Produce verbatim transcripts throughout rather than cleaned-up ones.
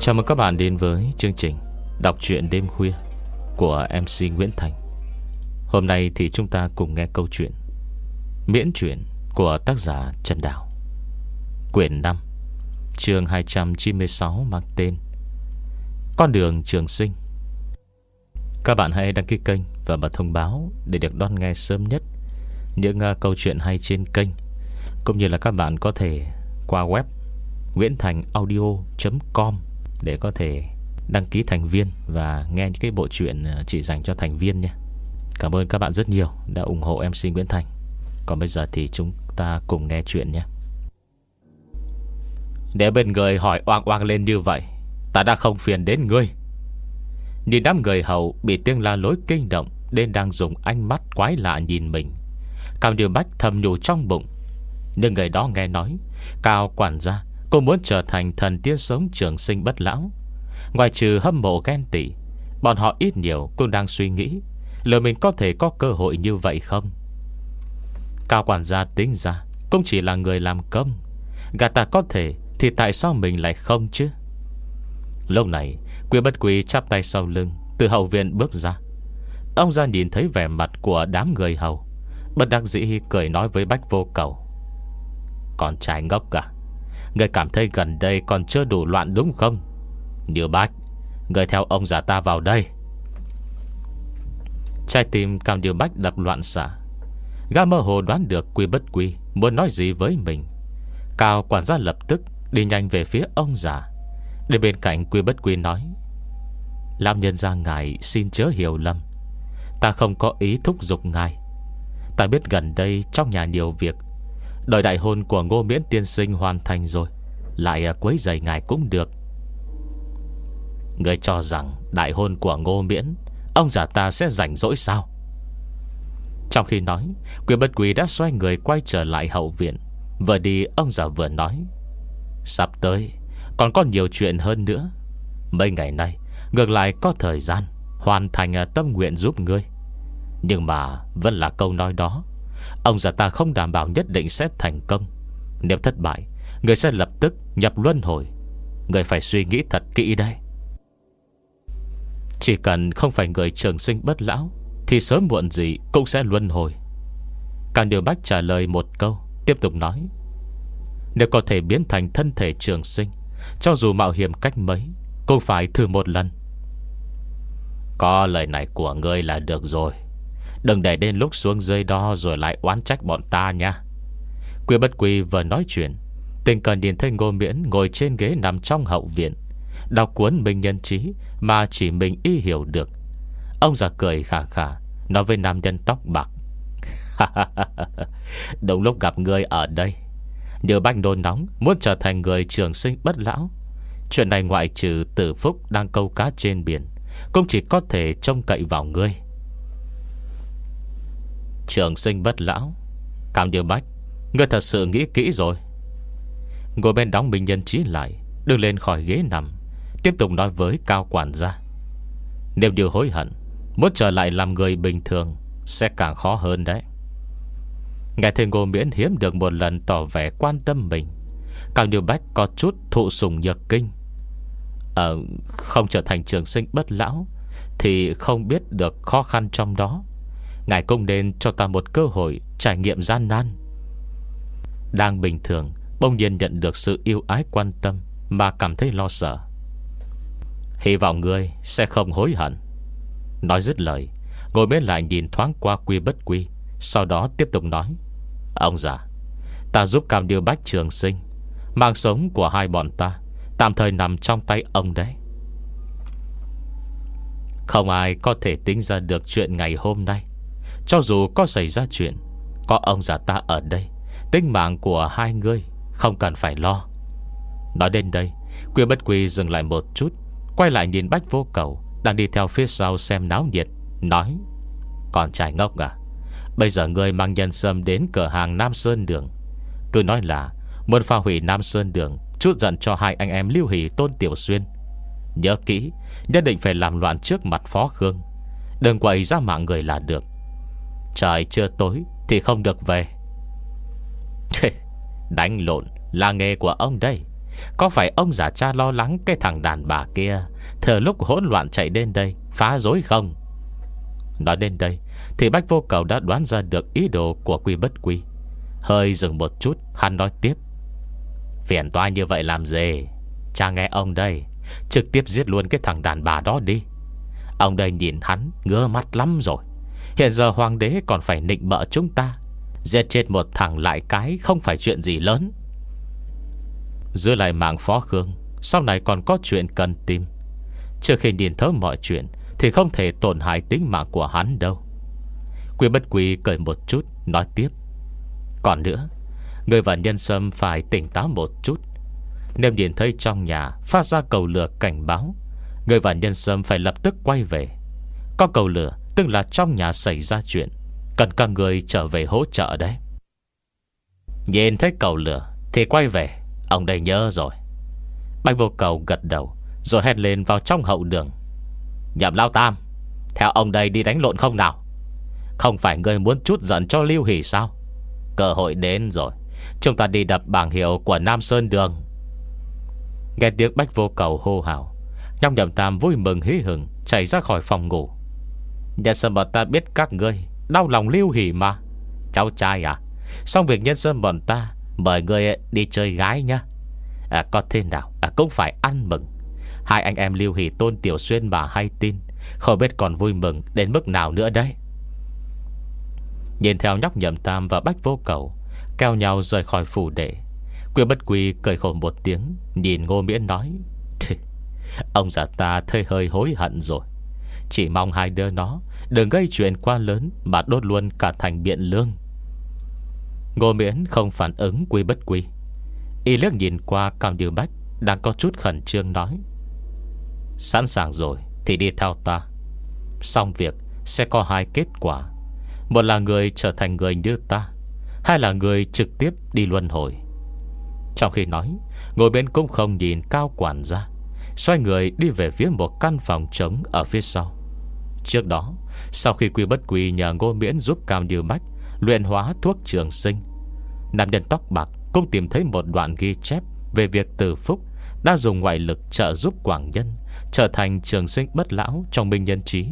Chào mừng các bạn đến với chương trình đọc truyện đêm khuya của em xê Nguyễn Thành. Hôm nay thì chúng ta cùng nghe câu chuyện miễn truyện của tác giả Trần Đào, quyển năm, chương hai trăm chín mươi sáu, mang tên Con đường trường sinh. Các bạn hãy đăng ký kênh và bật thông báo để được đón nghe sớm nhất những uh, câu chuyện hay trên kênh. Cũng như là các bạn có thể qua web nguyễn thành audio chấm com để có thể đăng ký thành viên và nghe những cái bộ truyện chỉ dành cho thành viên nhé. Cảm ơn các bạn rất nhiều đã ủng hộ em xê Nguyễn Thành. Còn bây giờ thì chúng ta cùng nghe chuyện nhé. Để bên người hỏi oang oang lên như vậy, ta đã không phiền đến ngươi. Nhìn đám người hầu bị tiếng la lối kinh động nên đang dùng ánh mắt quái lạ nhìn mình, Cao Như Bách thầm nhủ trong bụng. Nhưng người đó nghe nói Cao quản gia cô muốn trở thành thần tiên sống trường sinh bất lão. Ngoài trừ hâm mộ ghen tị, bọn họ ít nhiều cũng đang suy nghĩ liệu mình có thể có cơ hội như vậy không. Cao quản gia tính ra cũng chỉ là người làm công, gã ta có thể thì tại sao mình lại không chứ. Lúc này Quy Bất Quy chắp tay sau lưng từ hậu viện bước ra. Ông ra nhìn thấy vẻ mặt của đám người hầu, bất đắc dĩ cười nói với Bách Vô Cầu: Con trai ngốc cả, người cảm thấy gần đây còn chưa đủ loạn đúng không? Như Bách, người theo ông già ta vào đây. Trái tim Cao Như Bách đập loạn xạ. Gã mơ hồ đoán được Quy Bất Quy muốn nói gì với mình. Cao quản gia lập tức đi nhanh về phía ông già. Đến bên cạnh Quy Bất Quy nói: Lão nhân gia ngài xin chớ hiểu lầm, ta không có ý thúc giục ngài. Ta biết gần đây trong nhà nhiều việc, đợi đại hôn của Ngô Miễn tiên sinh hoàn thành rồi, lại quấy rầy ngài cũng được. Người cho rằng đại hôn của Ngô Miễn ông già ta sẽ rảnh rỗi sao? Trong khi nói, Quy Bất Quy đã xoay người quay trở lại hậu viện. Vừa đi ông già vừa nói: Sắp tới còn có nhiều chuyện hơn nữa. Mấy ngày nay ngược lại có thời gian hoàn thành tâm nguyện giúp ngươi. Nhưng mà vẫn là câu nói đó, ông già ta không đảm bảo nhất định sẽ thành công. Nếu thất bại, người sẽ lập tức nhập luân hồi. Người phải suy nghĩ thật kỹ đây. Chỉ cần không phải người trường sinh bất lão thì sớm muộn gì cũng sẽ luân hồi. Càng Điều Bách trả lời một câu, tiếp tục nói: Nếu có thể biến thành thân thể trường sinh, cho dù mạo hiểm cách mấy cũng phải thử một lần. Có lời này của ngươi là được rồi. Đừng để đến lúc xuống dưới đó rồi lại oán trách bọn ta nha. Quy Bất Quy vừa nói chuyện, tình cờ nhìn thấy Ngô Miễn ngồi trên ghế nằm trong hậu viện, đọc cuốn Minh Nhân Trí mà chỉ mình y hiểu được. Ông già cười khà khà nói với nam nhân tóc bạc: Đúng lúc gặp ngươi ở đây. Như Bách nôn nóng muốn trở thành người trường sinh bất lão. Chuyện này ngoại trừ Tử Phúc đang câu cá trên biển, cũng chỉ có thể trông cậy vào ngươi. Trường sinh bất lão? Cao Như Bách, ngươi thật sự nghĩ kỹ rồi. Ngồi bên đóng Minh Nhân Trí lại, đứng lên khỏi ghế nằm, tiếp tục nói với Cao quản gia: Nếu điều hối hận, muốn trở lại làm người bình thường sẽ càng khó hơn đấy. Nghe thấy Ngô Miễn hiếm được một lần tỏ vẻ quan tâm mình, Cao Như Bách có chút thụ sủng nhược kinh. Ờ, không trở thành trường sinh bất lão thì không biết được khó khăn trong đó. Ngài cũng nên cho ta một cơ hội trải nghiệm gian nan. Đang bình thường, bỗng nhiên nhận được sự yêu ái quan tâm mà cảm thấy lo sợ. Hy vọng ngươi sẽ không hối hận. Nói dứt lời, Ngồi bên lại nhìn thoáng qua Quy Bất Quy, sau đó tiếp tục nói: Ông già, ta giúp Cao Như Bách trường sinh, mạng sống của hai bọn ta tạm thời nằm trong tay ông đấy. Không ai có thể tính ra được chuyện ngày hôm nay. Cho dù có xảy ra chuyện, có ông già ta ở đây, tính mạng của hai ngươi không cần phải lo. Nói đến đây, Quy Bất Quy dừng lại một chút, quay lại nhìn Bách Vô Cầu đang đi theo phía sau xem náo nhiệt, nói: Con trai ngốc à, bây giờ ngươi mang nhân sâm đến cửa hàng Nam Sơn Đường, cứ nói là muốn phá hủy Nam Sơn Đường, chút giận cho hai anh em Lưu Hỷ Tôn Tiểu Xuyên. Nhớ kỹ, nhất định phải làm loạn trước mặt Phó Khương, đừng quậy ra mạng người là được. Trời chưa tối thì không được về. Đánh lộn là nghề của ông đây, Có phải ông già cha lo lắng cái thằng đàn bà kia thừa lúc hỗn loạn chạy đến đây phá rối không? Nói đến đây thì Bách Vô Cầu đã đoán ra được ý đồ của Quy Bất Quy. Hơi dừng một chút, hắn nói tiếp: phiền toái như vậy làm gì? Cha nghe ông đây, trực tiếp giết luôn cái thằng đàn bà đó đi. Ông đây nhìn hắn ngơ mắt lắm rồi. Hiện giờ hoàng đế còn phải nịnh bợ chúng ta, giết chết một thằng lại cái không phải chuyện gì lớn. Giữ lại mạng Phó Khương, sau này còn có chuyện cần tìm. Trước khi nhìn thấu mọi chuyện thì không thể tổn hại tính mạng của hắn đâu. Quy Bất Quy cười một chút, nói tiếp: còn nữa, người và Nhân Sâm phải tỉnh táo một chút. Nếu nhìn thấy trong nhà phát ra cầu lửa cảnh báo, người và Nhân Sâm phải lập tức quay về. Có cầu lửa tức là trong nhà xảy ra chuyện, cần các người trở về hỗ trợ đấy. Nhìn thấy cầu lửa thì quay về, ông đây nhớ rồi. Bạch Vô Cầu gật đầu, rồi hét lên vào trong hậu đường: Nhậm Lao Tam, theo ông đây đi đánh lộn không nào? Không phải người muốn chút giận cho Lưu Hỷ sao? Cơ hội đến rồi, chúng ta đi đập bảng hiệu của Nam Sơn Đường. Nghe tiếng Bách Vô Cầu hô hào, nhóc Nhậm Tam vui mừng hí hửng chạy ra khỏi phòng ngủ. Nhân Sơn bọn ta biết các ngươi đau lòng Lưu Hỷ mà. Cháu trai à, xong việc Nhân Sơn bọn ta mời ngươi đi chơi gái nhá. à, Có thế nào à, cũng phải ăn mừng. Hai anh em Lưu Hỷ Tôn Tiểu Xuyên mà hay tin, không biết còn vui mừng đến mức nào nữa đấy. Nhìn theo nhóc Nhậm Tam và Bách Vô Cầu kéo nhau rời khỏi phủ đệ, Quy Bất Quy cười khổ một tiếng, nhìn Ngô Miễn nói: ông già ta thấy hơi hối hận rồi. Chỉ mong hai đứa nó đừng gây chuyện quá lớn mà đốt luôn cả thành Biện Lương. Ngô Miễn không phản ứng Quy Bất Quy. Y liếc nhìn qua Cao Như Bách đang có chút khẩn trương, nói: sẵn sàng rồi thì đi theo ta. Xong việc sẽ có hai kết quả: một là người trở thành người như ta, hai là người trực tiếp đi luân hồi. Trong khi nói, Ngô Miễn cũng không nhìn Cao quản gia, xoay người đi về phía một căn phòng trống ở phía sau. Trước đó, sau khi Quy Bất Quy nhờ Ngô Miễn giúp Cao Như Bách luyện hóa thuốc trường sinh, nam nhân tóc bạc cũng tìm thấy một đoạn ghi chép về việc Từ Phúc đã dùng ngoại lực trợ giúp Quảng Nhân trở thành trường sinh bất lão trong Minh Nhân Trí.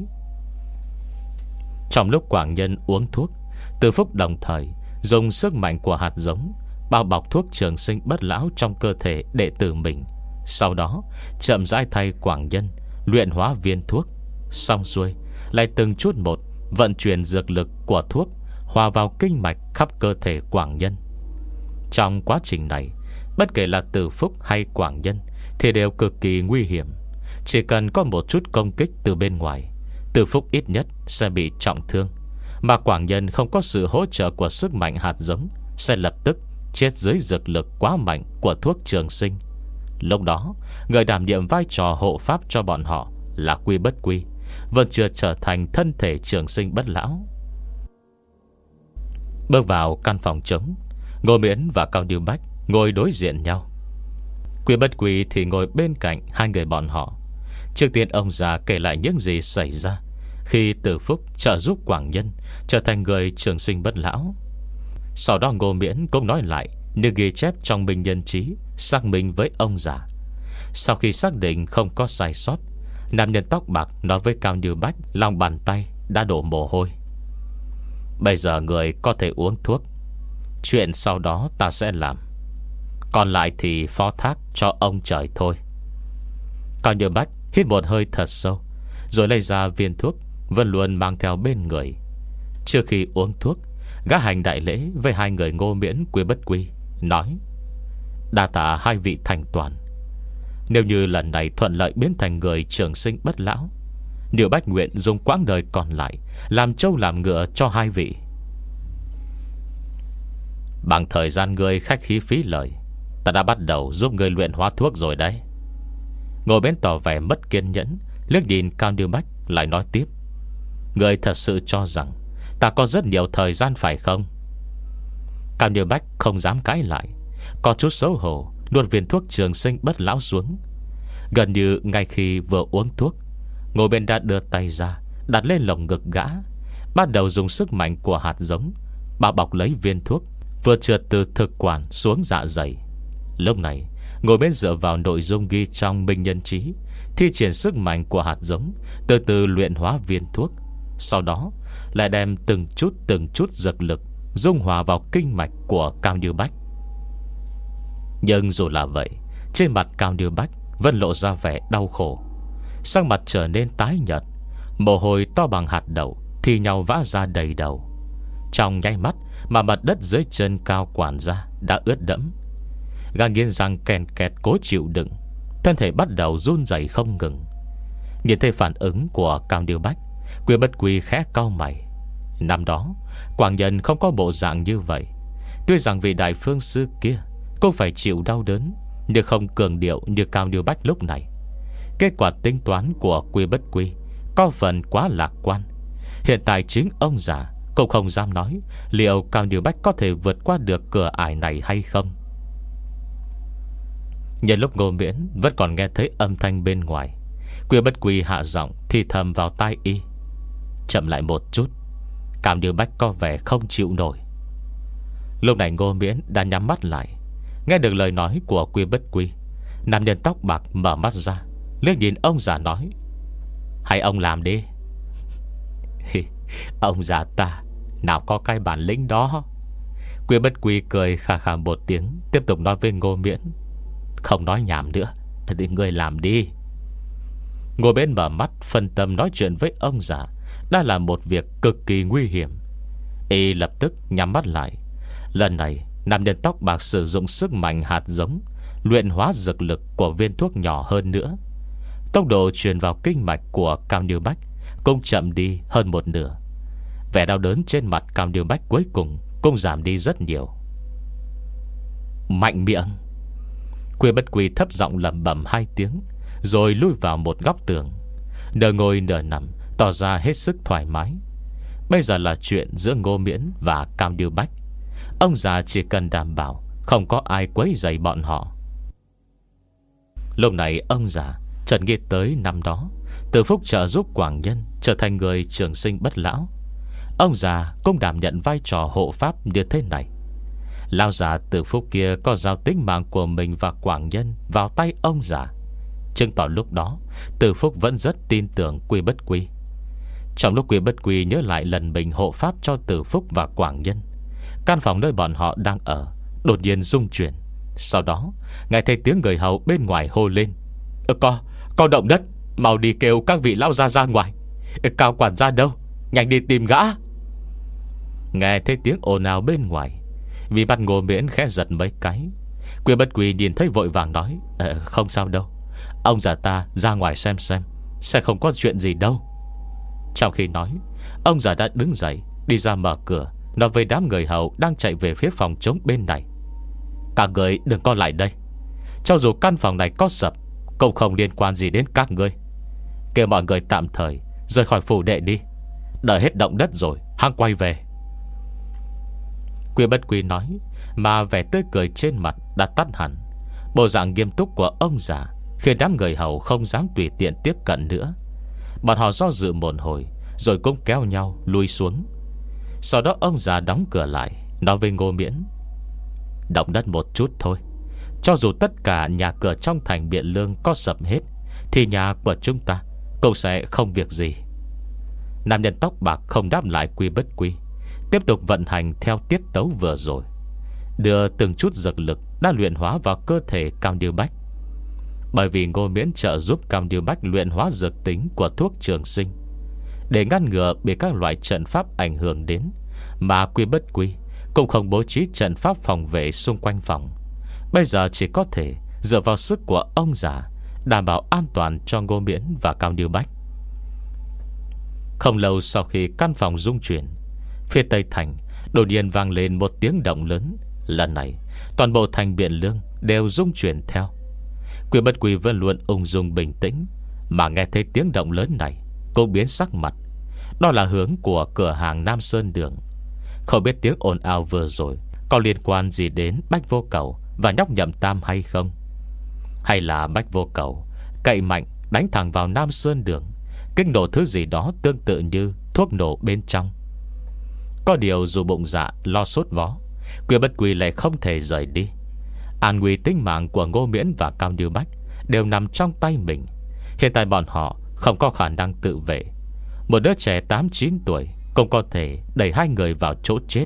Trong lúc Quảng Nhân uống thuốc, Từ Phúc đồng thời dùng sức mạnh của hạt giống bao bọc thuốc trường sinh bất lão trong cơ thể đệ tử mình. Sau đó chậm rãi thay Quảng Nhân luyện hóa viên thuốc. Xong xuôi, lại từng chút một vận chuyển dược lực của thuốc hòa vào kinh mạch khắp cơ thể Quảng Nhân. Trong quá trình này, bất kể là Từ Phúc hay Quảng Nhân thì đều cực kỳ nguy hiểm. Chỉ cần có một chút công kích từ bên ngoài, Từ Phúc ít nhất sẽ bị trọng thương, mà Quảng Nhân không có sự hỗ trợ của sức mạnh hạt giống sẽ lập tức chết dưới dược lực quá mạnh của thuốc trường sinh. Lúc đó, người đảm nhiệm vai trò hộ pháp cho bọn họ là Quy Bất Quy vẫn chưa trở thành thân thể trường sinh bất lão. Bước vào căn phòng trống, Ngô Miễn và Cao Như Bách ngồi đối diện nhau. Quy Bất Quy thì ngồi bên cạnh hai người bọn họ. Trước tiên ông già kể lại những gì xảy ra khi Từ Phúc trợ giúp Quảng Nhân trở thành người trường sinh bất lão. Sau đó Ngô Miễn cũng nói lại như ghi chép trong Minh Nhân Trí, xác minh với ông già. Sau khi xác định không có sai sót, nam nhân tóc bạc nói với Cao Như Bách lòng bàn tay đã đổ mồ hôi: bây giờ người có thể uống thuốc, chuyện sau đó ta sẽ làm, còn lại thì phó thác cho ông trời thôi. Cao Như Bách hít một hơi thật sâu, rồi lấy ra viên thuốc vẫn luôn mang theo bên người. Trước khi uống thuốc, gã hành đại lễ với hai người Ngô Miễn, Quy Bất Quy, nói: đa tạ hai vị thành toàn. Nếu như lần này thuận lợi biến thành người trường sinh bất lão, Điều Bách nguyện dùng quãng đời còn lại làm trâu làm ngựa cho hai vị. Bằng thời gian ngươi khách khí phí lời, ta đã bắt đầu giúp ngươi luyện hóa thuốc rồi đấy. Ngồi bên tỏ vẻ mất kiên nhẫn, liếc nhìn Cao Như Bách lại nói tiếp: ngươi thật sự cho rằng ta có rất nhiều thời gian phải không? Cao Như Bách không dám cãi lại, có chút xấu hổ nuốt viên thuốc trường sinh bất lão xuống. Gần như ngay khi vừa uống thuốc, Ngồi bên đã đưa tay ra đặt lên lồng ngực gã, bắt đầu dùng sức mạnh của hạt giống bao bọc lấy viên thuốc vừa trượt từ thực quản xuống dạ dày. Lúc này Ngồi bên dựa vào nội dung ghi trong Minh Nhân Chí, thi triển sức mạnh của hạt giống, từ từ luyện hóa viên thuốc. Sau đó lại đem từng chút từng chút dược lực dung hòa vào kinh mạch của Cao Như Bách. Nhưng dù là vậy, trên mặt Cao Như Bách vẫn lộ ra vẻ đau khổ. Sắc mặt trở nên tái nhợt, mồ hôi to bằng hạt đậu thì nhau vã ra đầy đầu. Trong nháy mắt mà mặt đất dưới chân Cao quản gia đã ướt đẫm. Gã nghiến răng kèn kẹt cố chịu đựng, thân thể bắt đầu run rẩy không ngừng. Nhìn thấy phản ứng của Cao Như Bách, Quy Bất Quy khẽ cau mày. Năm đó Quảng Nhân không có bộ dạng như vậy. Tuy rằng vị đại phương sư kia cũng phải chịu đau đớn, nhưng không cường điệu như Cao Như Bách lúc này. Kết quả tính toán của Quy Bất Quy có phần quá lạc quan. Hiện tại chính ông già cũng không dám nói liệu Cao Như Bách có thể vượt qua được cửa ải này hay không. Nhân lúc Ngô Miễn vẫn còn nghe thấy âm thanh bên ngoài, Quy Bất Quy hạ giọng thì thầm vào tai y: chậm lại một chút, Cao Như Bách có vẻ không chịu nổi. Lúc này Ngô Miễn đã nhắm mắt lại. Nghe được lời nói của Quy Bất Quy, nam nhân tóc bạc mở mắt ra, liếc nhìn ông già nói: hay ông làm đi. Ông già ta nào có cái bản lĩnh đó. Quy Bất Quy cười khà khà một tiếng, tiếp tục nói với Ngô Miễn: không nói nhảm nữa, để ngươi làm đi. Ngô Miễn mở mắt phân tâm nói chuyện với ông già đã là một việc cực kỳ nguy hiểm. Y lập tức nhắm mắt lại. Lần này nam nhân tóc bạc sử dụng sức mạnh hạt giống, luyện hóa dược lực của viên thuốc nhỏ hơn nữa. Tốc độ truyền vào kinh mạch của Cao Như Bách cũng chậm đi hơn một nửa. Vẻ đau đớn trên mặt Cao Như Bách cuối cùng cũng giảm đi rất nhiều. Mạnh miệng. Quy Bất Quy thấp giọng lẩm bẩm hai tiếng, rồi lui vào một góc tường, nửa ngồi nửa nằm, tỏ ra hết sức thoải mái. Bây giờ là chuyện giữa Ngô Miễn và Cao Như Bách. Ông già chỉ cần đảm bảo không có ai quấy rầy bọn họ. Lúc này ông già chợt nghĩ tới năm đó Từ Phúc trợ giúp Quảng Nhân trở thành người trường sinh bất lão. Ông già cũng đảm nhận vai trò hộ pháp như thế này. Lão già Từ Phúc kia có giao tính mạng của mình và Quảng Nhân vào tay ông già, chứng tỏ lúc đó Từ Phúc vẫn rất tin tưởng Quy Bất Quy. Trong lúc Quy Bất Quy nhớ lại lần mình hộ pháp cho Từ Phúc và Quảng Nhân, căn phòng nơi bọn họ đang ở đột nhiên rung chuyển. Sau đó nghe thấy tiếng người hầu bên ngoài hô lên: Có, có động đất, mau đi kêu các vị lão gia ra ngoài. Cao quản gia đâu, nhanh đi tìm gã. Nghe thấy tiếng ồn ào bên ngoài, vì mặt Ngô Miễn khẽ giật mấy cái. Quy Bất Quy nhìn thấy vội vàng nói: ờ, không sao đâu, ông già ta ra ngoài xem xem, sẽ không có chuyện gì đâu. Trong khi nói, ông già đã đứng dậy đi ra mở cửa, nói với đám người hầu đang chạy về phía phòng trống bên này: các người đừng có lại đây. Cho dù căn phòng này có sập cũng không liên quan gì đến các ngươi. Kêu mọi người tạm thời rời khỏi phủ đệ đi, đợi hết động đất rồi hăng quay về. Quy Bất Quy nói, mà vẻ tươi cười trên mặt đã tắt hẳn. Bộ dạng nghiêm túc của ông già khiến đám người hầu không dám tùy tiện tiếp cận nữa. Bọn họ do dự một hồi, rồi cũng kéo nhau lui xuống. Sau đó ông già đóng cửa lại, nói với Ngô Miễn: động đất một chút thôi, cho dù tất cả nhà cửa trong thành Biện Lương có sập hết, thì nhà của chúng ta cũng sẽ không việc gì. Nam nhân tóc bạc không đáp lại Quy Bất Quy, tiếp tục vận hành theo tiết tấu vừa rồi, đưa từng chút dược lực đã luyện hóa vào cơ thể Cao Như Bách. Bởi vì Ngô Miễn trợ giúp Cao Như Bách luyện hóa dược tính của thuốc trường sinh, để ngăn ngừa bị các loại trận pháp ảnh hưởng đến, mà Quy Bất Quy cũng không bố trí trận pháp phòng vệ xung quanh phòng. Bây giờ chỉ có thể dựa vào sức của ông già đảm bảo an toàn cho Ngô Miễn và Cao Như Bách. Không lâu sau khi căn phòng rung chuyển, phía tây thành đột nhiên vang lên một tiếng động lớn. Lần này toàn bộ thành Biện Lương đều rung chuyển theo. Quy Bất Quy vẫn luôn ung dung bình tĩnh, mà nghe thấy tiếng động lớn này cũng biến sắc mặt. Đó là hướng của cửa hàng Nam Sơn Đường. Không biết tiếng ồn ào vừa rồi có liên quan gì đến Bách Vô Cầu và nhóc Nhậm Tam hay không, hay là Bách Vô Cầu cậy mạnh đánh thẳng vào Nam Sơn Đường, kích nổ thứ gì đó tương tự như thuốc nổ bên trong. Có điều dù bụng dạ lo sốt vó, Quy Bất Quy lại không thể rời đi. An nguy tính mạng của Ngô Miễn và Cao Như Bách đều nằm trong tay mình. Hiện tại bọn họ không có khả năng tự vệ. Một đứa trẻ tám chín tuổi cũng có thể đẩy hai người vào chỗ chết.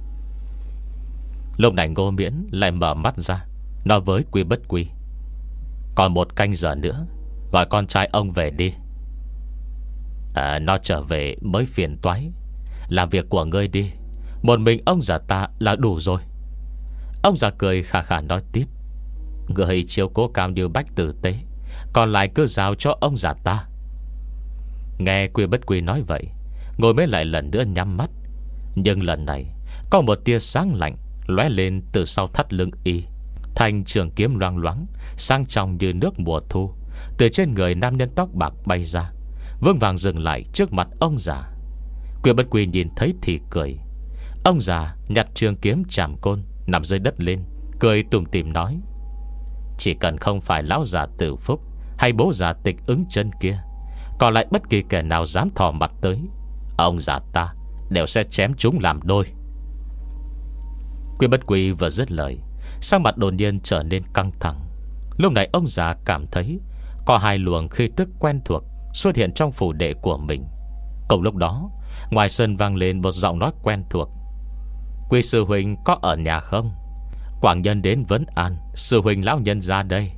Lúc này Ngô Miễn lại mở mắt ra, nói với Quy Bất Quy: còn một canh giờ nữa, gọi con trai ông về đi. À, nó trở về mới phiền toái. Làm việc của ngươi đi, một mình ông già ta là đủ rồi. Ông già cười khà khà nói tiếp: người chiếu cố Cao Như Bách tử tế, còn lại cứ giao cho ông già ta. Nghe Quy Bất Quy nói vậy, Ngô Miễn lại lần nữa nhắm mắt. Nhưng lần này có một tia sáng lạnh lóe lên từ sau thắt lưng y. Thanh trường kiếm loang loáng, sang trọng như nước mùa thu, từ trên người nam nhân tóc bạc bay ra, vững vàng dừng lại trước mặt ông già. Quy Bất Quy nhìn thấy thì cười. Ông già nhặt trường kiếm chạm côn nằm dưới đất lên, cười tủm tỉm nói: chỉ cần không phải lão già Tử Phúc hay bố già Tịch Ứng Chân kia, còn lại bất kỳ kẻ nào dám thò mặt tới, ông già ta đều sẽ chém chúng làm đôi. Quy Bất Quy vừa dứt lời, sắc mặt đột nhiên trở nên căng thẳng. Lúc này ông già cảm thấy có hai luồng khí tức quen thuộc xuất hiện trong phủ đệ của mình. Cùng lúc đó, ngoài sân vang lên một giọng nói quen thuộc: Quy sư huynh có ở nhà không? Quảng nhân đến vấn an sư huynh lão nhân ra đây.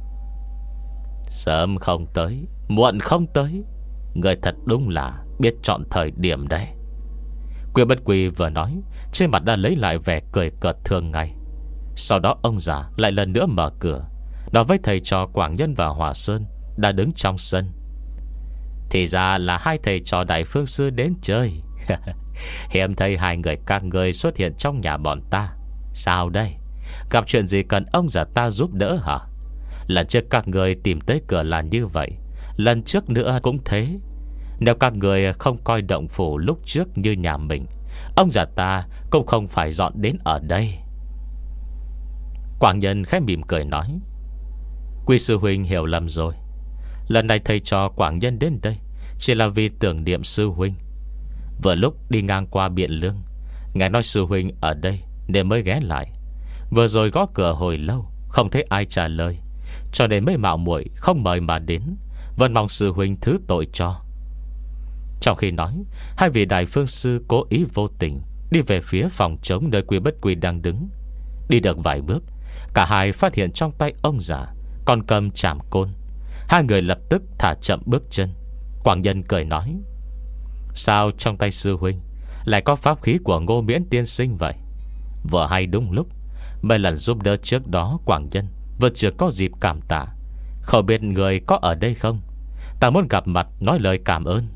Sớm không tới, muộn không tới, người thật đúng là biết chọn thời điểm đấy. Quy Bất Quy vừa nói, trên mặt đã lấy lại vẻ cười cợt thường ngày. Sau đó ông già lại lần nữa mở cửa, nói với thầy trò Quảng Nhân và Hòa Sơn đã đứng trong sân: thì ra là hai thầy trò Đại Phương Sư đến chơi. Hiếm thấy hai người các người xuất hiện trong nhà bọn ta. Sao đây? Gặp chuyện gì cần ông già ta giúp đỡ hả? Lần trước các người tìm tới cửa là như vậy, lần trước nữa cũng thế. Nếu các người không coi động phủ lúc trước như nhà mình, ông già ta cũng không phải dọn đến ở đây. Quảng Nhân khẽ mỉm cười nói: Quy sư huynh hiểu lầm rồi. Lần này thầy trò Quảng Nhân đến đây chỉ là vì tưởng niệm sư huynh. Vừa lúc đi ngang qua Biện Lương, nghe nói sư huynh ở đây nên mới ghé lại. Vừa rồi gõ cửa hồi lâu không thấy ai trả lời, cho nên mới mạo muội không mời mà đến. Vẫn mong sư huynh thứ tội cho. Trong khi nói, hai vị Đại Phương Sư cố ý vô tình đi về phía phòng trống nơi Quy Bất Quy đang đứng. Đi được vài bước, cả hai phát hiện trong tay ông già còn cầm chảm côn. Hai người lập tức thả chậm bước chân. Quảng Nhân cười nói: sao trong tay sư huynh lại có pháp khí của Ngô Miễn tiên sinh vậy? Vừa hay đúng lúc, mấy lần giúp đỡ trước đó Quảng Nhân vẫn chưa có dịp cảm tạ. Không biết người có ở đây không? Ta muốn gặp mặt nói lời cảm ơn.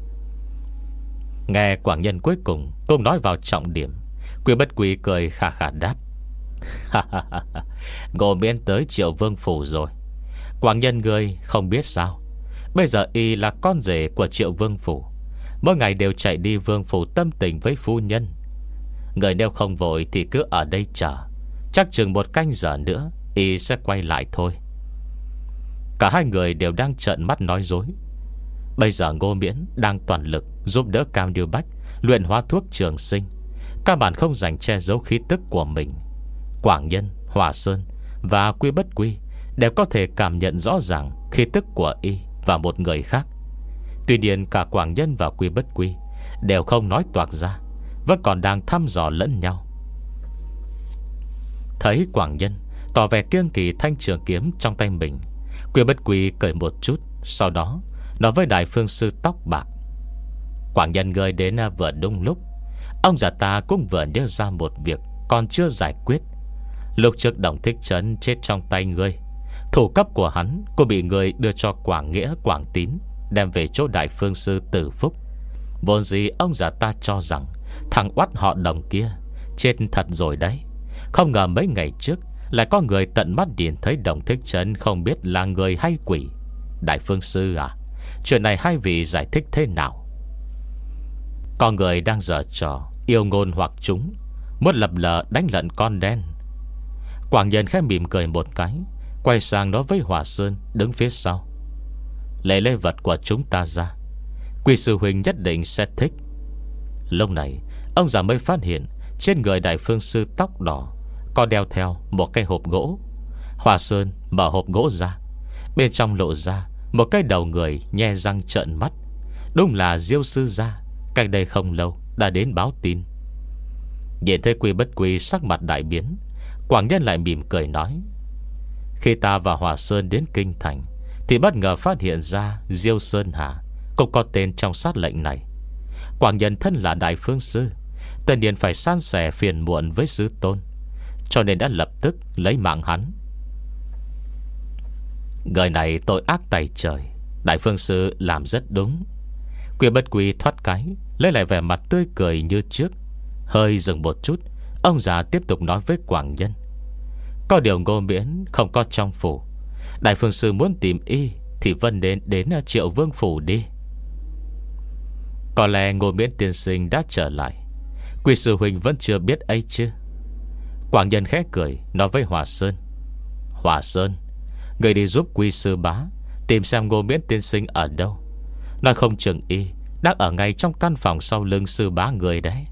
Nghe Quảng Nhân cuối cùng cũng nói vào trọng điểm, Quy Bất Quy cười khà khà đáp: Ngô Miễn tới Triệu Vương phủ rồi. Quảng Nhân người không biết sao, bây giờ y là con rể của Triệu Vương phủ, mỗi ngày đều chạy đi vương phủ tâm tình với phu nhân. Người nếu không vội thì cứ ở đây chờ, chắc chừng một canh giờ nữa y sẽ quay lại thôi. Cả hai người đều đang trợn mắt nói dối. Bây giờ Ngô Miễn đang toàn lực giúp đỡ Cao Như Bách luyện hóa thuốc trường sinh, các bạn không dành che giấu khí tức của mình. Quảng Nhân, Hòa Sơn và Quy Bất Quy đều có thể cảm nhận rõ ràng khí tức của y và một người khác. Tuy nhiên cả Quảng Nhân và Quy Bất Quy đều không nói toạc ra, vẫn còn đang thăm dò lẫn nhau. Thấy Quảng Nhân tỏ vẻ kiêng kỵ thanh trường kiếm trong tay mình, Quy Bất Quy cười một chút, sau đó nói với Đại Phương Sư tóc bạc: Quảng Nhân người đến vừa đúng lúc. Ông già ta cũng vừa nhớ ra một việc còn chưa giải quyết. Lúc trước Đồng Thích Trấn chết trong tay ngươi, thủ cấp của hắn cũng bị người đưa cho Quảng Nghĩa, Quảng Tín đem về chỗ Đại Phương Sư Tử Phúc. Vốn gì ông già ta cho rằng thằng oắt họ Đồng kia chết thật rồi đấy. Không ngờ mấy ngày trước lại có người tận mắt nhìn thấy Đồng Thích Trấn không biết là người hay quỷ. Đại Phương Sư à, chuyện này hai vị giải thích thế nào? Có người đang giở trò yêu ngôn hoặc chúng, muốn lập lờ đánh lận con đen. Quảng Nhân khẽ mỉm cười một cái, quay sang nói với Hòa Sơn đứng phía sau: lấy lễ vật của chúng ta ra, Quy sư huynh nhất định sẽ thích. Lúc này ông già mới phát hiện trên người Đại Phương Sư tóc đỏ có đeo theo một cái hộp gỗ. Hòa Sơn mở hộp gỗ ra, bên trong lộ ra một cái đầu người nhe răng trợn mắt. Đúng là Diêu sư gia cách đây không lâu đã đến báo tin. Nhìn thấy Quy Bất Quy sắc mặt đại biến, Quảng Nhân lại mỉm cười nói: khi ta và Hòa Sơn đến kinh thành thì bất ngờ phát hiện ra Diêu Sơn Hà cũng có tên trong sát lệnh này. Quảng Nhân thân là đại phương sư, tất nhiên phải san sẻ phiền muộn với sư tôn, cho nên đã lập tức lấy mạng hắn. Người này tội ác tày trời, đại phương sư làm rất đúng. Quy Bất Quy thoát cái, lấy lại vẻ mặt tươi cười như trước. Hơi dừng một chút, ông già tiếp tục nói với Quảng Nhân: có điều Ngô Miễn không có trong phủ. Đại phương sư muốn tìm y thì vẫn đến đến Triệu Vương phủ đi. Có lẽ Ngô Miễn tiên sinh đã trở lại, Quy sư huynh vẫn chưa biết ấy chứ. Quảng Nhân khẽ cười nói với Hòa Sơn: Hòa Sơn, người đi giúp Quy sư bá tìm xem Ngô Miễn tiên sinh ở đâu. Nói không chừng y đang ở ngay trong căn phòng sau lưng sư bá người đấy.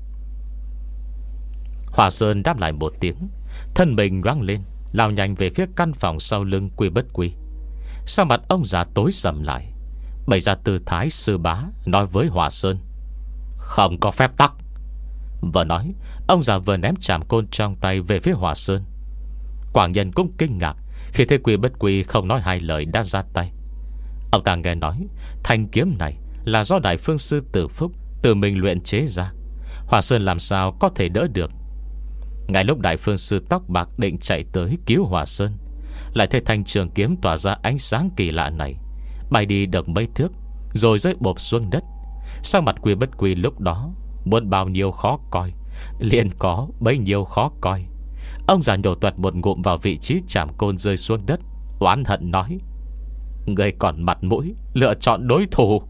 Hòa Sơn đáp lại một tiếng, thân mình nhoáng lên, lao nhanh về phía căn phòng sau lưng Quy Bất Quy. Sao mặt ông già tối sầm lại, bày ra tư thái sư bá, nói với Hòa Sơn: không có phép tắc. Vừa nói, ông già vừa ném trảm côn trong tay về phía Hòa Sơn. Quảng Nhân cũng kinh ngạc khi thấy Quy Bất Quy không nói hai lời đã ra tay. Ông ta nghe nói thanh kiếm này là do đại phương sư Tử Phúc tự mình luyện chế ra, Hòa Sơn làm sao có thể đỡ được. Ngay lúc đại phương sư tóc bạc định chạy tới cứu Hòa Sơn, lại thấy thanh trường kiếm tỏa ra ánh sáng kỳ lạ này bay đi được mấy thước rồi rơi bộp xuống đất. Sang mặt Quy Bất Quy lúc đó muốn bao nhiêu khó coi liền có bấy nhiêu khó coi. Ông già nhổ toẹt một ngụm vào vị trí chạm côn rơi xuống đất, oán hận nói: người còn mặt mũi lựa chọn đối thủ.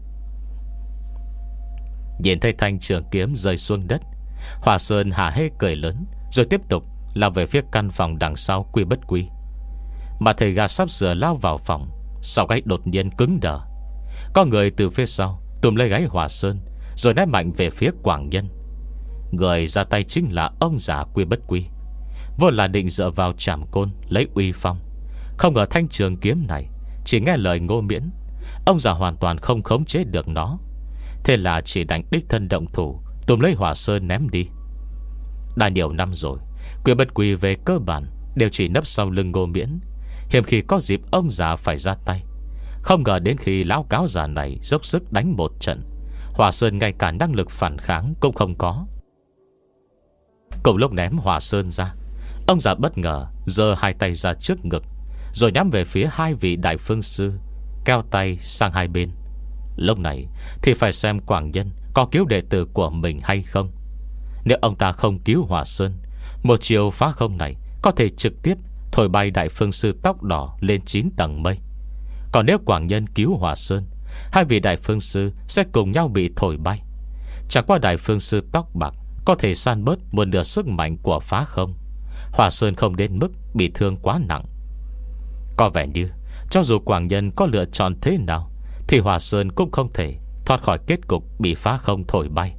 Nhìn thấy thanh trường kiếm rơi xuống đất, Hòa Sơn hả hê cười lớn, rồi tiếp tục lao về phía căn phòng đằng sau Quy Bất Quy. Mà thầy gà sắp sửa lao vào phòng, sau gáy đột nhiên cứng đờ. Có người từ phía sau túm lấy gáy Hòa Sơn, rồi ném mạnh về phía Quảng Nhân. Người ra tay chính là ông già Quy Bất Quy, vốn là định dựa vào trảm côn lấy uy phong. Không ngờ thanh trường kiếm này chỉ nghe lời Ngô Miễn, ông già hoàn toàn không khống chế được nó. Thế là chỉ đánh đích thân động thủ, túm lấy Hòa Sơn ném đi. Đã nhiều năm rồi, Quy Bất Quy về cơ bản đều chỉ nấp sau lưng Ngô Miễn, hiếm khi có dịp ông già phải ra tay. Không ngờ đến khi lão cáo già này dốc sức đánh một trận, Hòa Sơn ngay cả năng lực phản kháng cũng không có. Cùng lúc ném Hòa Sơn ra, ông già bất ngờ giơ hai tay ra trước ngực, rồi nhắm về phía hai vị đại phương sư, keo tay sang hai bên. Lúc này thì phải xem Quảng Nhân có cứu đệ tử của mình hay không. Nếu ông ta không cứu Hòa Sơn, một chiều phá không này có thể trực tiếp thổi bay đại phương sư tóc đỏ lên chín tầng mây. Còn nếu Quảng Nhân cứu Hòa Sơn, hai vị đại phương sư sẽ cùng nhau bị thổi bay. Chẳng qua đại phương sư tóc bạc có thể san bớt một nửa sức mạnh của phá không, Hòa Sơn không đến mức bị thương quá nặng. Có vẻ như cho dù Quảng Nhân có lựa chọn thế nào thì Hòa Sơn cũng không thể thoát khỏi kết cục bị phá không thổi bay.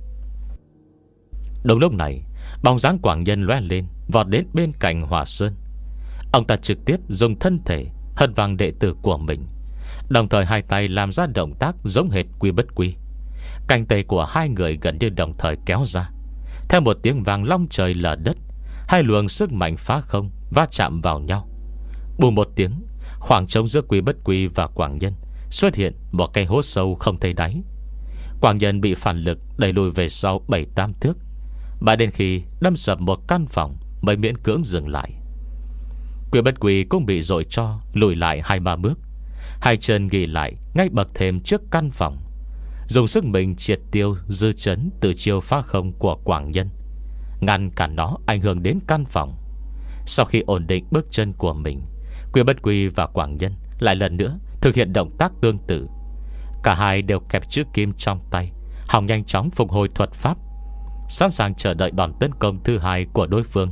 Đúng lúc này, bóng dáng Quảng Nhân lóe lên, vọt đến bên cạnh Hòa Sơn. Ông ta trực tiếp dùng thân thể hất văng đệ tử của mình, đồng thời hai tay làm ra động tác giống hệt Quy Bất Quy. Cánh tay của hai người gần như đồng thời kéo ra. Theo một tiếng vang long trời lở đất, hai luồng sức mạnh phá không va chạm vào nhau. Bùm một tiếng, khoảng trống giữa Quy Bất Quy và Quảng Nhân xuất hiện một cái hố sâu không thấy đáy. Quảng Nhân bị phản lực đẩy lùi về sau bảy tám thước, mà đến khi đâm sập một căn phòng mới miễn cưỡng dừng lại. Quy Bất Quy cũng bị dội cho lùi lại hai ba bước, hai chân ghi lại ngay bậc thềm trước căn phòng, dùng sức mình triệt tiêu dư chấn từ chiêu phá không của Quảng Nhân, ngăn cản nó ảnh hưởng đến căn phòng. Sau khi ổn định bước chân của mình, Quy Bất Quy và Quảng Nhân lại lần nữa thực hiện động tác tương tự. Cả hai đều kẹp chữ kim trong tay, hòng nhanh chóng phục hồi thuật pháp, sẵn sàng chờ đợi đòn tấn công thứ hai của đối phương.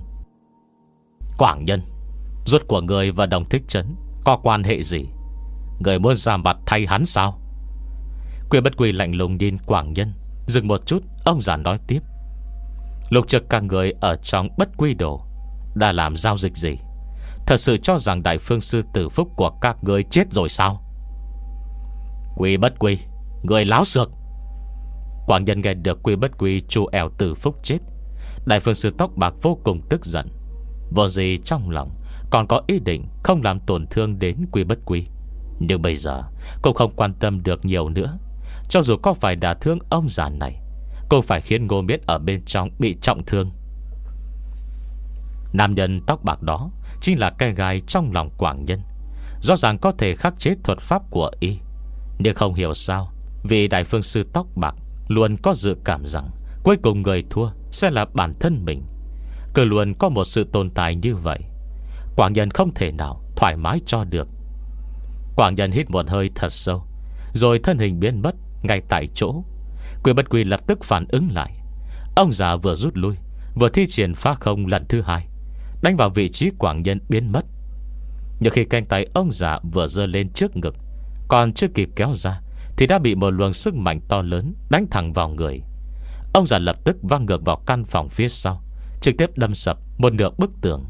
Quảng Nhân, rốt của người và Đồng Thích Trấn có quan hệ gì? Người muốn ra mặt thay hắn sao? Quy Bất Quy lạnh lùng nhìn Quảng Nhân. Dừng một chút, ông già nói tiếp: lúc trước các người ở trong Bất Quy Đồ đã làm giao dịch gì? Thật sự cho rằng Đại Phương Sư Tử Phúc của các ngươi chết rồi sao? Quy Bất Quy, người láo xược! Quảng Nhân nghe được Quy Bất Quy chu ẻo Tử Phúc chết, Đại Phương Sư tóc bạc vô cùng tức giận. Vô gì trong lòng còn có ý định không làm tổn thương đến Quy Bất Quy, nhưng bây giờ cũng không quan tâm được nhiều nữa. Cho dù có phải đả thương ông già này, cũng phải khiến Ngô Miễn ở bên trong bị trọng thương. Nam nhân tóc bạc đó chính là cái gai trong lòng Quảng Nhân. Rõ ràng có thể khắc chế thuật pháp của y, nhưng không hiểu sao vì Đại Phương Sư tóc bạc luôn có dự cảm rằng cuối cùng người thua sẽ là bản thân mình. Cứ luôn có một sự tồn tại như vậy, Quảng Nhân không thể nào thoải mái cho được. Quảng Nhân hít một hơi thật sâu, rồi thân hình biến mất ngay tại chỗ. Quy Bất Quy lập tức phản ứng lại. Ông già vừa rút lui, vừa thi triển phá không lần thứ hai, đánh vào vị trí Quảng Nhân biến mất. Nhưng khi cánh tay ông già vừa giơ lên trước ngực, còn chưa kịp kéo ra, thì đã bị một luồng sức mạnh to lớn đánh thẳng vào người. Ông già lập tức văng ngược vào căn phòng phía sau, trực tiếp đâm sập một nửa bức tường.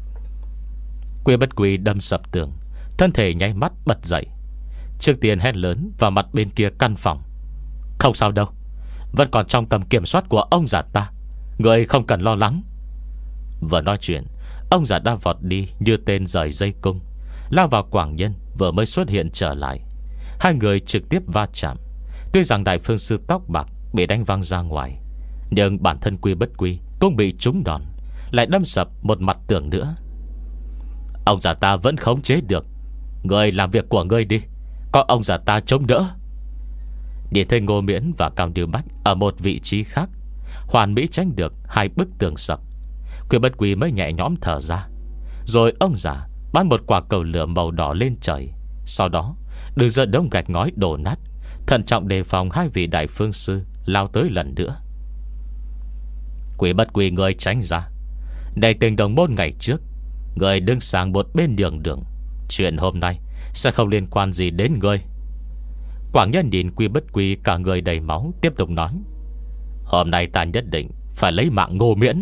Quy Bất Quy đâm sập tường, thân thể nháy mắt bật dậy. Trước tiên hét lớn vào mặt bên kia căn phòng: không sao đâu, vẫn còn trong tầm kiểm soát của ông già ta, người không cần lo lắng. Vừa nói chuyện, ông già đã vọt đi như tên rời dây cung, lao vào Quảng Nhân vừa mới xuất hiện trở lại. Hai người trực tiếp va chạm. Tuy rằng Đại Phương Sư tóc bạc bị đánh văng ra ngoài, nhưng bản thân Quy Bất Quy cũng bị trúng đòn, lại đâm sập một mặt tường nữa. Ông già ta vẫn khống chế được, người làm việc của ngươi đi, có ông già ta chống đỡ. Nhìn thấy Ngô Miễn và Cao Như Bách ở một vị trí khác, hoàn mỹ tránh được hai bức tường sập, Quy Bất Quy mới nhẹ nhõm thở ra. Rồi ông già bắn một quả cầu lửa màu đỏ lên trời. Sau đó đưa ra đống gạch ngói đổ nát, thận trọng đề phòng hai vị Đại Phương Sư lao tới lần nữa. Quy Bất Quy, người tránh ra. Đây tình đồng môn ngày trước, người đứng sang một bên đường đường, chuyện hôm nay sẽ không liên quan gì đến người. Quảng Nhân nhìn Quy Bất Quy cả người đầy máu, tiếp tục nói: hôm nay ta nhất định phải lấy mạng Ngô Miễn.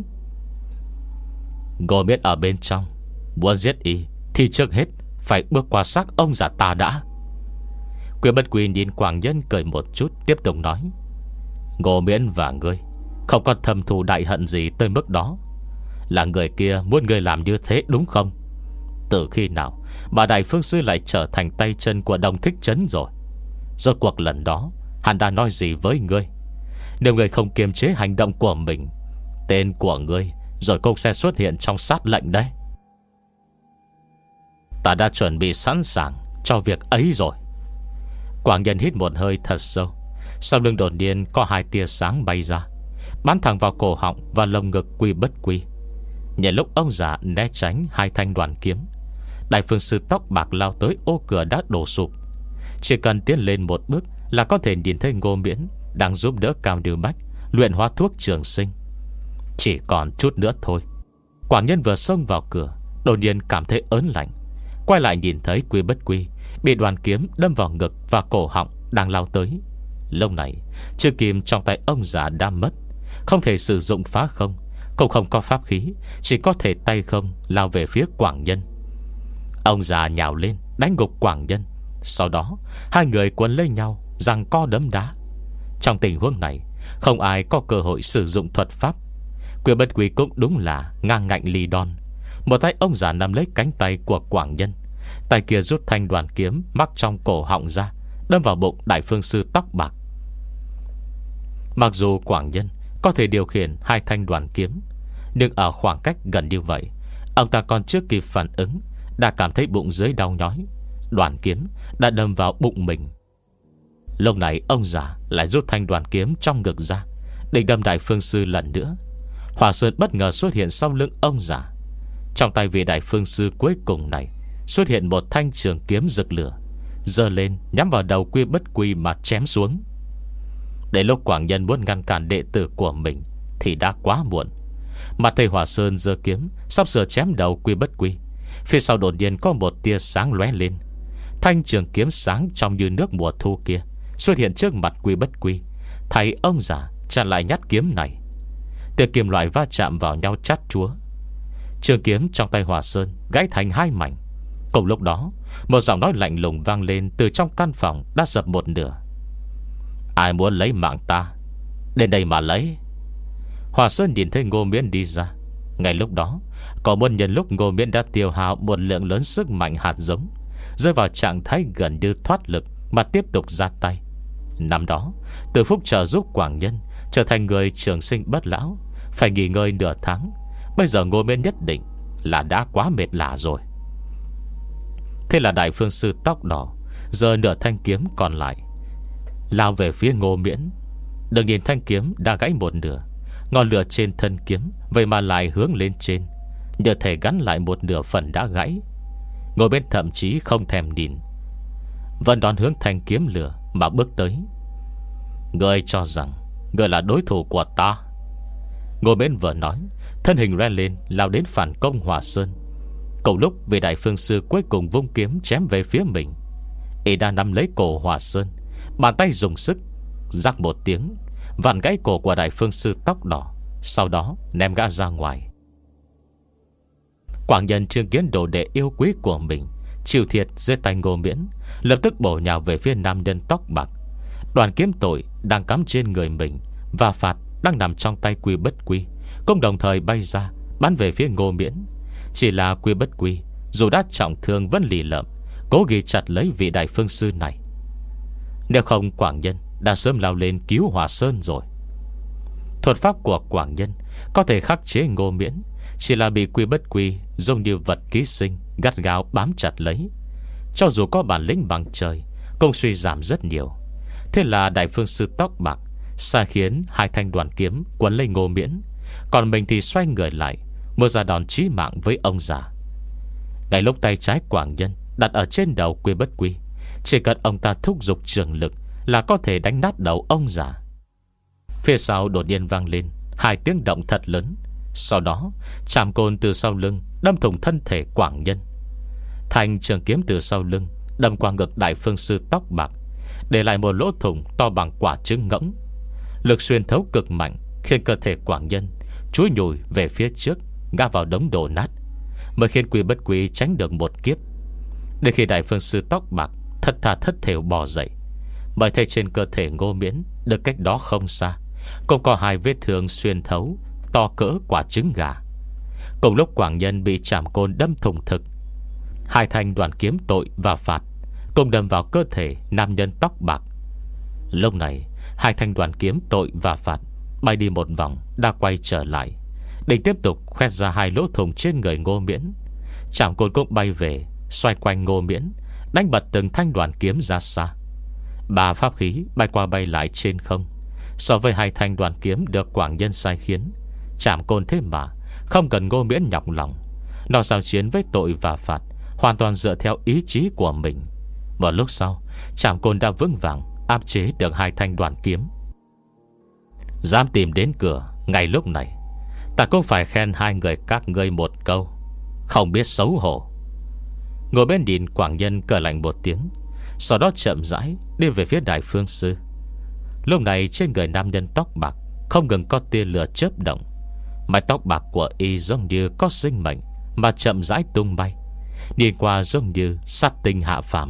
Ngô Miễn ở bên trong, muốn giết y thì trước hết phải bước qua xác ông già ta đã. Quy Bất Quy nhìn Quảng Nhân cười một chút, tiếp tục nói: Ngô Miễn và ngươi không có thâm thù đại hận gì tới mức đó. Là người kia muốn ngươi làm như thế đúng không? Từ khi nào bà Đại Phương Sư lại trở thành tay chân của Đồng Thích Trấn rồi? Rốt cuộc lần đó hắn đã nói gì với ngươi? Nếu ngươi không kiềm chế hành động của mình, tên của ngươi rồi cũng sẽ xuất hiện trong sát lệnh đấy. Ta đã chuẩn bị sẵn sàng cho việc ấy rồi. Quảng Nhân hít một hơi thật sâu. Sau lưng đột nhiên có hai tia sáng bay ra, bắn thẳng vào cổ họng và lồng ngực Quy Bất Quy. Nhân lúc ông già né tránh hai thanh đoàn kiếm, Đại Phương Sư tóc bạc lao tới ô cửa đã đổ sụp. Chỉ cần tiến lên một bước là có thể nhìn thấy Ngô Miễn đang giúp đỡ Cao Như Bách luyện hóa thuốc trường sinh. Chỉ còn chút nữa thôi. Quảng Nhân vừa xông vào cửa, đột nhiên cảm thấy ớn lạnh, quay lại nhìn thấy Quy Bất Quy bị đoàn kiếm đâm vào ngực và cổ họng đang lao tới. Lúc này chư kim trong tay ông già đã mất, không thể sử dụng phá không, cũng không có pháp khí, chỉ có thể tay không lao về phía Quảng Nhân. Ông già nhào lên đánh gục Quảng Nhân. Sau đó hai người quấn lấy nhau, giằng co đấm đá. Trong tình huống này không ai có cơ hội sử dụng thuật pháp. Quy Bất Quy cũng đúng là ngang ngạnh lì đòn. Một tay ông già nắm lấy cánh tay của Quảng Nhân, tay kia rút thanh đoàn kiếm mắc trong cổ họng ra, đâm vào bụng Đại Phương Sư tóc bạc. Mặc dù Quảng Nhân có thể điều khiển hai thanh đoàn kiếm, nhưng ở khoảng cách gần như vậy, ông ta còn chưa kịp phản ứng đã cảm thấy bụng dưới đau nhói. Đoàn kiếm đã đâm vào bụng mình. Lúc này ông già lại rút thanh đoàn kiếm trong ngực ra, định đâm Đại Phương Sư lần nữa. Hỏa Sơn bất ngờ xuất hiện sau lưng ông già. Trong tay vị Đại Phương Sư cuối cùng này xuất hiện một thanh trường kiếm rực lửa, giơ lên nhắm vào đầu Quy Bất Quy mà chém xuống. Đến lúc Quảng Nhân muốn ngăn cản đệ tử của mình thì đã quá muộn. Mặt thầy Hỏa Sơn giơ kiếm sắp sửa chém đầu Quy Bất Quy, phía sau đột nhiên có một tia sáng lóe lên. Thanh trường kiếm sáng trong như nước mùa thu kia xuất hiện trước mặt Quy Bất Quy, thay ông già chặn lại nhát kiếm này. Tia kim loại va chạm vào nhau chát chúa. Trường kiếm trong tay Hòa Sơn gãy thành hai mảnh. Cùng lúc đó, một giọng nói lạnh lùng vang lên từ trong căn phòng đã sập một nửa. Ai muốn lấy mạng ta, đến đây mà lấy. Hòa Sơn nhìn thấy Ngô Miễn đi ra. Ngay lúc đó, có một nhân lúc Ngô Miễn đã tiêu hao một lượng lớn sức mạnh hạt giống, rơi vào trạng thái gần như thoát lực mà tiếp tục ra tay. Năm đó, Từ Phúc trợ giúp Quảng Nhân trở thành người trường sinh bất lão, phải nghỉ ngơi nửa tháng. Bây giờ Ngô Miễn nhất định là đã quá mệt lả rồi. Thế là Đại Phương Sư tóc đỏ giơ nửa thanh kiếm còn lại, lao về phía Ngô Miễn. Đừng nhìn thanh kiếm đã gãy một nửa, ngọn lửa trên thân kiếm vậy mà lại hướng lên trên, như thể gắn lại một nửa phần đã gãy. Ngô Miễn thậm chí không thèm nhìn, vẫn đón hướng thanh kiếm lửa mà bước tới. Ngươi cho rằng ngươi là đối thủ của ta? Ngô Miễn vừa nói, thân hình re lên lao đến phản công Hòa Sơn. Cùng lúc vị Đại Phương Sư cuối cùng vung kiếm chém về phía mình, y đã nắm lấy cổ Hòa Sơn, bàn tay dùng sức, rắc một tiếng, vặn gãy cổ của Đại Phương Sư tóc đỏ, sau đó ném gã ra ngoài. Quảng Nhân chứng kiến đồ đệ yêu quý của mình chịu thiệt dưới tay Ngô Miễn, lập tức bổ nhào về phía nam nhân tóc bạc. Đoàn kiếm tội đang cắm trên người mình và phạt đang nằm trong tay Quy Bất Quy cũng đồng thời bay ra bắn về phía Ngô Miễn. Chỉ là Quy Bất Quy dù đã trọng thương vẫn lì lợm, cố ghi chặt lấy vị Đại Phương Sư này. Nếu không, Quảng Nhân đã sớm lao lên cứu Hòa Sơn rồi. Thuật pháp của Quảng Nhân có thể khắc chế Ngô Miễn, chỉ là bị Quy Bất Quy giống như vật ký sinh gắt gao bám chặt lấy. Cho dù có bản lĩnh bằng trời cũng suy giảm rất nhiều. Thế là Đại Phương Sư tóc bạc sai khiến hai thanh đoàn kiếm quấn lấy Ngô Miễn, còn mình thì xoay người lại mở ra đòn chí mạng với ông già. Ngay lúc tay trái Quảng Nhân đặt ở trên đầu Quy Bất Quy, chỉ cần ông ta thúc giục trường lực là có thể đánh nát đầu ông già. Phía sau đột nhiên vang lên hai tiếng động thật lớn. Sau đó chạm côn từ sau lưng đâm thủng thân thể Quảng Nhân. Thanh trường kiếm từ sau lưng đâm qua ngực Đại Phương Sư tóc bạc, để lại một lỗ thủng to bằng quả trứng ngỗng. Lực xuyên thấu cực mạnh khiến cơ thể Quảng Nhân chúi nhùi về phía trước, ngã vào đống đổ nát, mới khiến Quy Bất Quy tránh được một kiếp. Đến khi Đại Phương Sư tóc bạc thất tha thất thểu bò dậy, mới thấy trên cơ thể Ngô Miễn được cách đó không xa cũng có hai vết thương xuyên thấu to cỡ quả trứng gà. Cùng lúc Quảng Nhân bị chạm côn đâm thủng thực, hai thanh đoàn kiếm tội và phạt cùng đâm vào cơ thể nam nhân tóc bạc. Lúc này hai thanh đoàn kiếm tội và phạt bay đi một vòng đã quay trở lại, định tiếp tục khoét ra hai lỗ thủng trên người Ngô Miễn. Chạm côn cũng bay về xoay quanh Ngô Miễn, đánh bật từng thanh đoàn kiếm ra xa. Ba pháp khí bay qua bay lại trên không. So với hai thanh đoàn kiếm được Quảng Nhân sai khiến, chạm côn thế mà không cần Ngô Miễn nhọc lòng. Nó giao chiến với tội và phạt hoàn toàn dựa theo ý chí của mình. Một lúc sau, chạm côn đã vững vàng áp chế được hai thanh đoàn kiếm. Dám tìm đến cửa ngay lúc này, ta cũng phải khen hai người các ngươi một câu: không biết xấu hổ. Ngồi bên nhìn Quảng Nhân cười lạnh một tiếng, sau đó chậm rãi đi về phía Đại Phương Sư. Lúc này trên người nam nhân tóc bạc không ngừng có tia lửa chớp động. Mái tóc bạc của y giống như có sinh mệnh mà chậm rãi tung bay, nhìn qua giống như sát tinh hạ phàm.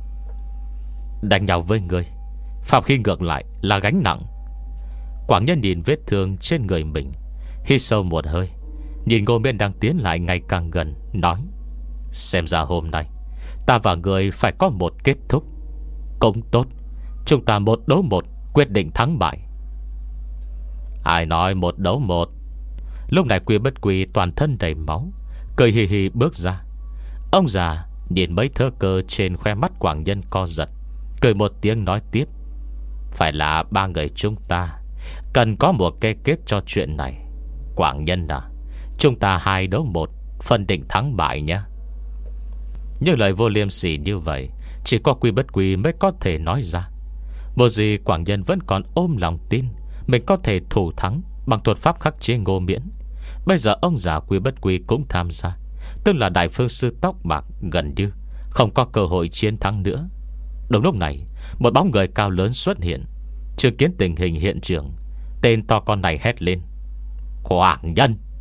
Đánh nhau với người, phạm khi ngược lại là gánh nặng. Quảng Nhân nhìn vết thương trên người mình, hít sâu một hơi, nhìn Ngô Miễn đang tiến lại ngày càng gần, nói: xem ra hôm nay ta và người phải có một kết thúc. Cũng tốt, chúng ta một đấu một quyết định thắng bại. Ai nói một đấu một? Lúc này Quy Bất Quy toàn thân đầy máu, cười hì hì bước ra. Ông già nhìn mấy thớ cơ trên khoe mắt Quảng Nhân co giật, cười một tiếng nói tiếp: phải là ba người chúng ta cần có một cái kết cho chuyện này. Quảng Nhân à, chúng ta hai đấu một, phân định thắng bại nhé. Nhưng lời vô liêm sỉ như vậy chỉ có Quy Bất Quy mới có thể nói ra. Vô gì Quảng Nhân vẫn còn ôm lòng tin mình có thể thủ thắng bằng thuật pháp khắc chế Ngô Miễn. Bây giờ ông già Quy Bất Quy cũng tham gia, tức là Đại Phương Sư tóc bạc gần như không có cơ hội chiến thắng nữa. Đúng lúc này, một bóng người cao lớn xuất hiện. Chứng kiến tình hình hiện trường, tên to con này hét lên: Quảng Nhân,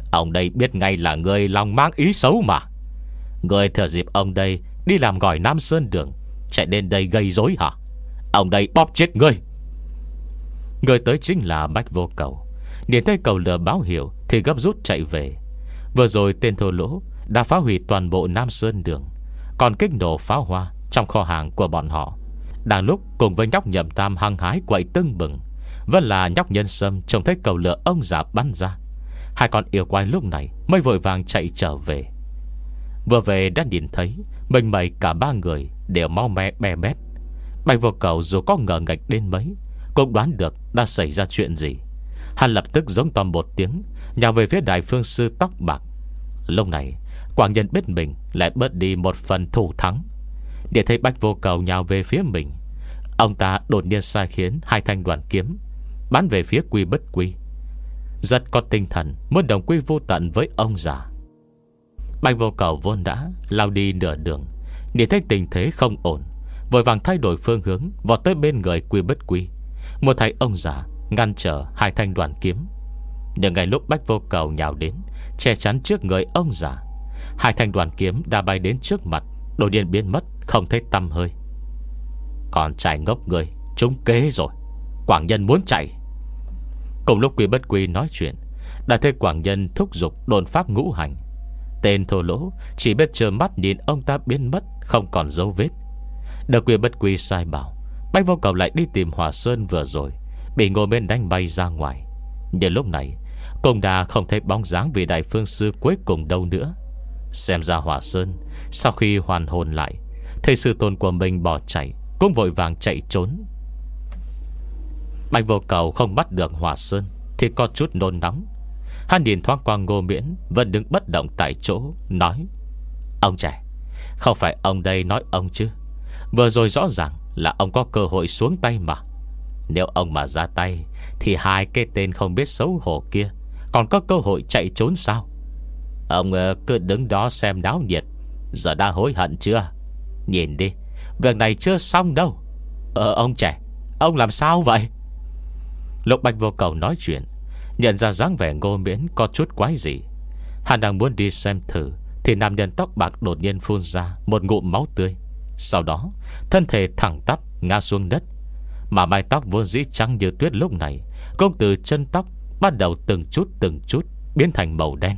Ông đây biết ngay là người lòng mang ý xấu mà. Người thừa dịp ông đây đi làm gỏi Nam Sơn Đường, chạy đến đây gây rối hả? Ông đây bóp chết ngươi. Người tới chính là Bách Vô Cầu. Nhìn thấy cầu lửa báo hiệu thì gấp rút chạy về. Vừa rồi tên thô lỗ đã phá hủy toàn bộ Nam Sơn Đường, còn kích nổ pháo hoa trong kho hàng của bọn họ. Đang lúc cùng với nhóc Nhậm Tam hăng hái quậy tưng bừng, vẫn là nhóc Nhân Sâm trông thấy cầu lửa ông già bắn ra. Hai con yêu quái lúc này mới vội vàng chạy trở về. Vừa về đã nhìn thấy mình mày cả ba người đều mau me be bét. Bạch Vô Cầu dù có ngờ ngạch đến mấy cũng đoán được đã xảy ra chuyện gì. Hắn lập tức giống to một tiếng, nhào về phía Đại Phương Sư tóc bạc. Lúc này Quảng Nhân biết mình lại bớt đi một phần thủ thắng. Để thấy Bạch Vô Cầu nhào về phía mình, ông ta đột nhiên sai khiến hai thanh đoàn kiếm bắn về phía Quy Bất Quy. Rất có tinh thần muốn đồng quy vô tận với ông già. Bạch Vô Cầu vốn đã lao đi nửa đường, nhìn thấy tình thế không ổn, vội vàng thay đổi phương hướng vọt tới bên người Quy Bất Quy, muốn thấy ông già ngăn trở hai thanh đoàn kiếm. Nhưng ngay lúc Bạch Vô Cầu nhào đến che chắn trước người ông già, hai thanh đoàn kiếm đã bay đến trước mặt, đột nhiên biến mất không thấy tăm hơi. Còn trai ngốc người, trúng kế rồi. Quảng Nhân muốn chạy. Cùng lúc Quy Bất Quy nói chuyện, đã thấy Quảng Nhân thúc giục đồn pháp ngũ hành. Tên thô lỗ chỉ biết trơ mắt nhìn ông ta biến mất không còn dấu vết. Được Quy Bất Quy sai bảo, Bạch Vô Cầu lại đi tìm Hỏa Sơn vừa rồi bị Ngô Miễn đánh bay ra ngoài. Nhưng lúc này cũng đã không thấy bóng dáng vị Đại Phương Sư cuối cùng đâu nữa. Xem ra Hỏa Sơn sau khi hoàn hồn lại, thấy sư tôn của mình bỏ chạy, cũng vội vàng chạy trốn. Bạch Vô Cầu không bắt được Hỏa Sơn thì có chút nôn nóng. Hắn nhìn thoáng qua Ngô Miễn vẫn đứng bất động tại chỗ, nói: Ông trẻ, không phải ông đây nói ông chứ? Vừa rồi rõ ràng là ông có cơ hội xuống tay mà. Nếu ông mà ra tay thì hai cái tên không biết xấu hổ kia còn có cơ hội chạy trốn sao? Ông cứ đứng đó xem náo nhiệt, giờ đã hối hận chưa? Nhìn đi, việc này chưa xong đâu. Ờ ông trẻ, ông làm sao vậy? Lúc Bạch Vô Cầu nói chuyện, nhận ra dáng vẻ Ngô Miễn có chút quái gì. Hắn đang muốn đi xem thử thì nam nhân tóc bạc đột nhiên phun ra một ngụm máu tươi. Sau đó thân thể thẳng tắp ngã xuống đất, mà mái tóc vốn dĩ trắng như tuyết lúc này cũng từ chân tóc bắt đầu từng chút từng chút biến thành màu đen.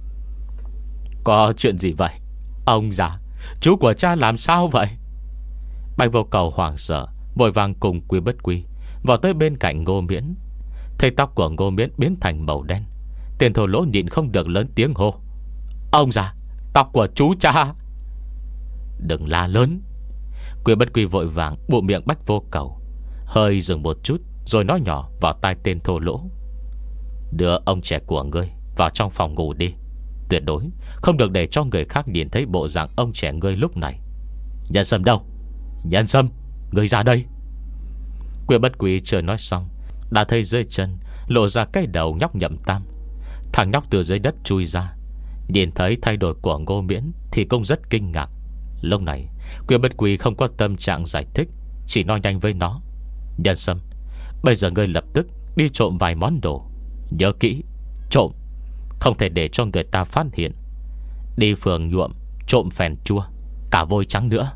Có chuyện gì vậy? Ông già, chú của cha làm sao vậy? Bạch Vô Cầu hoảng sợ, vội vàng cùng Quy Bất Quy vào tới bên cạnh Ngô Miễn. Thấy tóc của Ngô Miễn biến thành màu đen, tiền thổ lỗ nhịn không được lớn tiếng hô: Ông già, tóc của chú cha! Đừng la lớn. Quy Bất Quy vội vàng bụ miệng Bạch Vô Cầu, hơi dừng một chút rồi nói nhỏ vào tai tên thô lỗ: Đưa ông trẻ của ngươi vào trong phòng ngủ đi. Tuyệt đối không được để cho người khác nhìn thấy bộ dạng ông trẻ ngươi lúc này. Nhân Sâm đâu? Nhân Sâm, ngươi ra đây. Quy Bất Quy chưa nói xong, đã thấy dưới chân lộ ra cái đầu nhóc Nhậm Tam. Thằng nhóc từ dưới đất chui ra, nhìn thấy thay đổi của Ngô Miễn thì cũng rất kinh ngạc. Lúc này Quy Bất Quy không có tâm trạng giải thích, chỉ nói nhanh với nó: Nhân Sâm, bây giờ ngươi lập tức đi trộm vài món đồ. Nhớ kỹ, trộm, không thể để cho người ta phát hiện. Đi phường nhuộm, trộm phèn chua, cả vôi trắng nữa.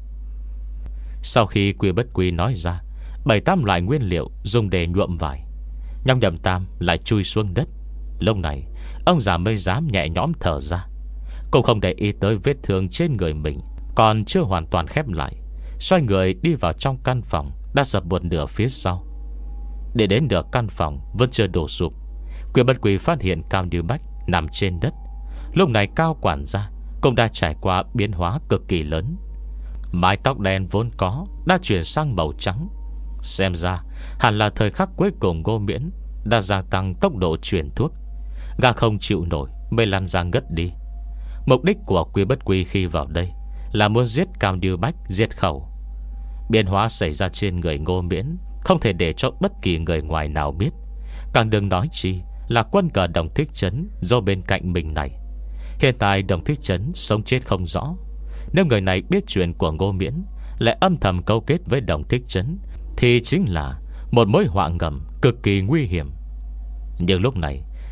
Sau khi Quy Bất Quy nói ra bảy tám loại nguyên liệu dùng để nhuộm vải, nhóc Nhậm Tam lại chui xuống đất. Lúc này ông già mới dám nhẹ nhõm thở ra, cũng không để ý tới vết thương trên người mình còn chưa hoàn toàn khép lại. Xoay người đi vào trong căn phòng đã sập một nửa phía sau. Để đến nửa căn phòng vẫn chưa đổ sụp, Quy Bất Quy phát hiện Cao Như Bách nằm trên đất. Lúc này Cao quản gia cũng đã trải qua biến hóa cực kỳ lớn. Mái tóc đen vốn có đã chuyển sang màu trắng. Xem ra hẳn là thời khắc cuối cùng Ngô Miễn đã gia tăng tốc độ chuyển thuốc. Gã không chịu nổi mới lăn ra ngất đi. Mục đích của Quy Bất Quy khi vào đây là muốn giết Cao Như Bách diệt khẩu. Biến hóa xảy ra trên người Ngô Miễn không thể để cho bất kỳ người ngoài nào biết, càng đừng nói chi là quân cờ Đồng Thích Trấn do bên cạnh mình này. Hiện tại Đồng Thích Trấn sống chết không rõ. Nếu người này biết chuyện của Ngô Miễn lại âm thầm câu kết với Đồng Thích Trấn thì chính là một mối họa ngầm cực kỳ nguy hiểm. Nhưng lúc này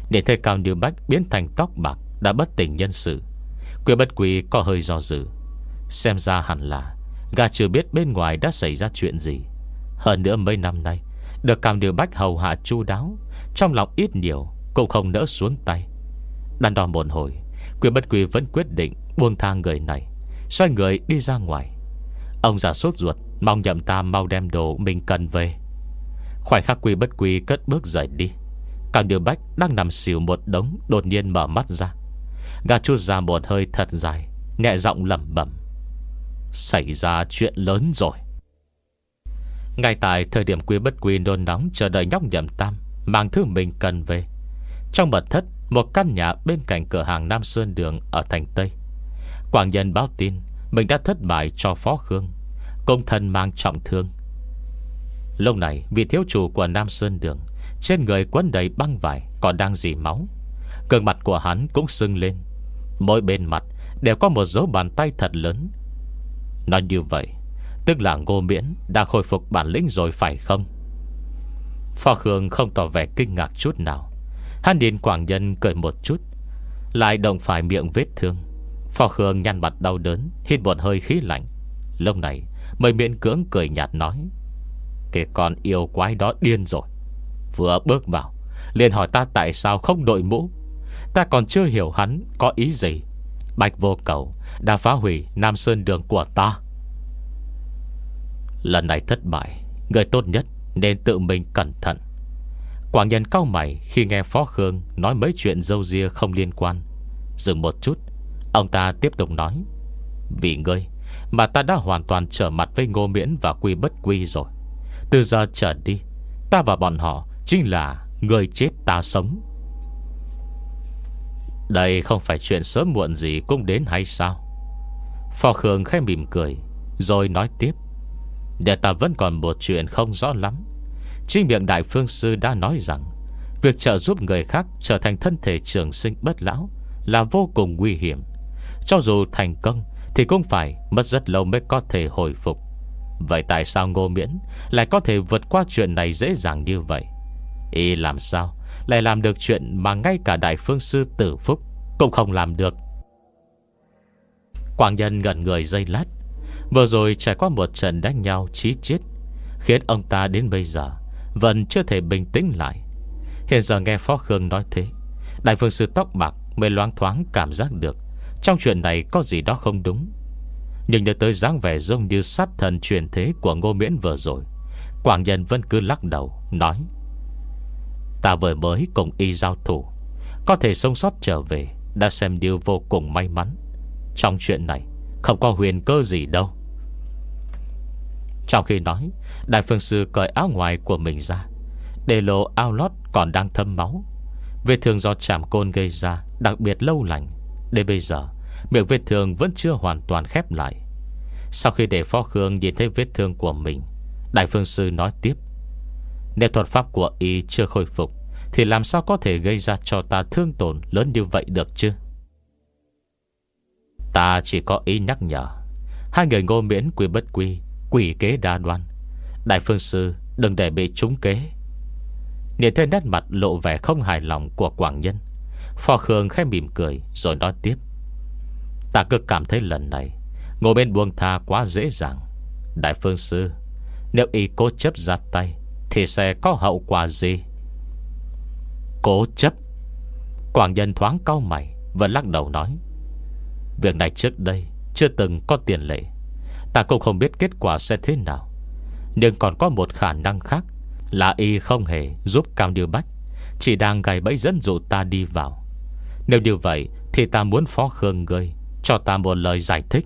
Để thấy Cao Như Bách biến thành tóc bạc, đã bất tỉnh nhân sự, Quy Bất Quy có hơi do dự. Xem ra hẳn là gã chưa biết bên ngoài đã xảy ra chuyện gì. Hơn nữa mấy năm nay được Cao Như Bách hầu hạ chu đáo, trong lòng ít nhiều cũng không nỡ xuống tay. Đắn đo một hồi, Quy Bất Quy vẫn quyết định buông tha người này, xoay người đi ra ngoài. Ông già sốt ruột mong Nhậm Tam mau đem đồ mình cần về. Khoảnh khắc Quy Bất Quy cất bước rời đi, Cao Như Bách đang nằm xỉu một đống đột nhiên mở mắt ra. Gã trút ra một hơi thật dài, nhẹ giọng lẩm bẩm: xảy ra chuyện lớn rồi. Ngay tại thời điểm Quy Bất Quy nôn nóng chờ đợi nhóc Nhậm Tam mang thứ mình cần về, trong mật thất một căn nhà bên cạnh cửa hàng Nam Sơn Đường ở thành Tây, Quảng Nhân báo tin mình đã thất bại cho Phó Khương, công thân mang trọng thương. Lúc này vị thiếu chủ của Nam Sơn Đường trên người quấn đầy băng vải, còn đang rỉ máu. Gương mặt của hắn cũng sưng lên, mỗi bên mặt đều có một dấu bàn tay thật lớn. Nói như vậy tức là Ngô Miễn đã khôi phục bản lĩnh rồi phải không? Phó Khương không tỏ vẻ kinh ngạc chút nào. Hắn nhìn Quảng Nhân cười một chút, lại động phải miệng vết thương. Phó Khương nhăn mặt đau đớn, hít một hơi khí lạnh. Lúc này mới miễn cưỡng cười nhạt nói: cái con yêu quái đó điên rồi. Vừa bước vào liền hỏi ta tại sao không đội mũ. Ta còn chưa hiểu hắn có ý gì. Bạch Vô Cầu đã phá hủy Nam Sơn Đường của ta. Lần này thất bại, người tốt nhất nên tự mình cẩn thận. Quảng Nhân cau mày khi nghe Phó Khương nói mấy chuyện râu ria không liên quan. Dừng một chút, ông ta tiếp tục nói: vì ngươi mà ta đã hoàn toàn trở mặt với Ngô Miễn và Quy Bất Quy rồi. Từ giờ trở đi, ta và bọn họ chính là người chết ta sống. Đây không phải chuyện sớm muộn gì cũng đến hay sao? Phó Khương khẽ mỉm cười rồi nói tiếp: để ta vẫn còn một chuyện không rõ lắm. Chính miệng Đại Phương Sư đã nói rằng việc trợ giúp người khác trở thành thân thể trường sinh bất lão là vô cùng nguy hiểm. Cho dù thành công thì cũng phải mất rất lâu mới có thể hồi phục. Vậy tại sao Ngô Miễn lại có thể vượt qua chuyện này dễ dàng như vậy? Y làm sao lại làm được chuyện mà ngay cả Đại Phương Sư Tử Phúc cũng không làm được? Quảng Nhân ngẩn người giây lát. Vừa rồi trải qua một trận đánh nhau chí chết, khiến ông ta đến bây giờ vẫn chưa thể bình tĩnh lại. Hiện giờ nghe Phó Khương nói thế, Đại Phương Sư tóc bạc mới loáng thoáng cảm giác được trong chuyện này có gì đó không đúng. Nhưng nhớ tới dáng vẻ giống như sát thần truyền thế của Ngô Miễn vừa rồi, Quảng Nhân vẫn cứ lắc đầu nói: ta vừa mới cùng y giao thủ, có thể sống sót trở về đã xem như vô cùng may mắn. Trong chuyện này không có huyền cơ gì đâu. Trong khi nói, Đại Phương Sư cởi áo ngoài của mình ra, để lộ áo lót còn đang thấm máu. Vết thương do chảm côn gây ra đặc biệt lâu lành. Đến bây giờ miệng vết thương vẫn chưa hoàn toàn khép lại. Sau khi để Phó Khương nhìn thấy vết thương của mình, Đại Phương Sư nói tiếp: nếu thuật pháp của y chưa khôi phục thì làm sao có thể gây ra cho ta thương tổn lớn như vậy được chứ? Ta chỉ có ý nhắc nhở hai người Ngô Miễn Quy Bất Quy quỷ kế đa đoan. Đại Phương Sư đừng để bị trúng kế. Nhìn thấy nét mặt lộ vẻ không hài lòng của Quảng Nhân, Phó Khương khẽ mỉm cười rồi nói tiếp: ta cứ cảm thấy lần này Ngô Miễn buông tha quá dễ dàng. Đại Phương Sư, nếu y cố chấp ra tay thì sẽ có hậu quả gì? Cố chấp? Quảng Nhân thoáng cau mày, vẫn lắc đầu nói: việc này trước đây chưa từng có tiền lệ. Ta cũng không biết kết quả sẽ thế nào. Nhưng còn có một khả năng khác là y không hề giúp Cao Như Bách, chỉ đang gài bẫy dẫn dụ ta đi vào. Nếu như vậy thì ta muốn Phó Khương ngươi cho ta một lời giải thích.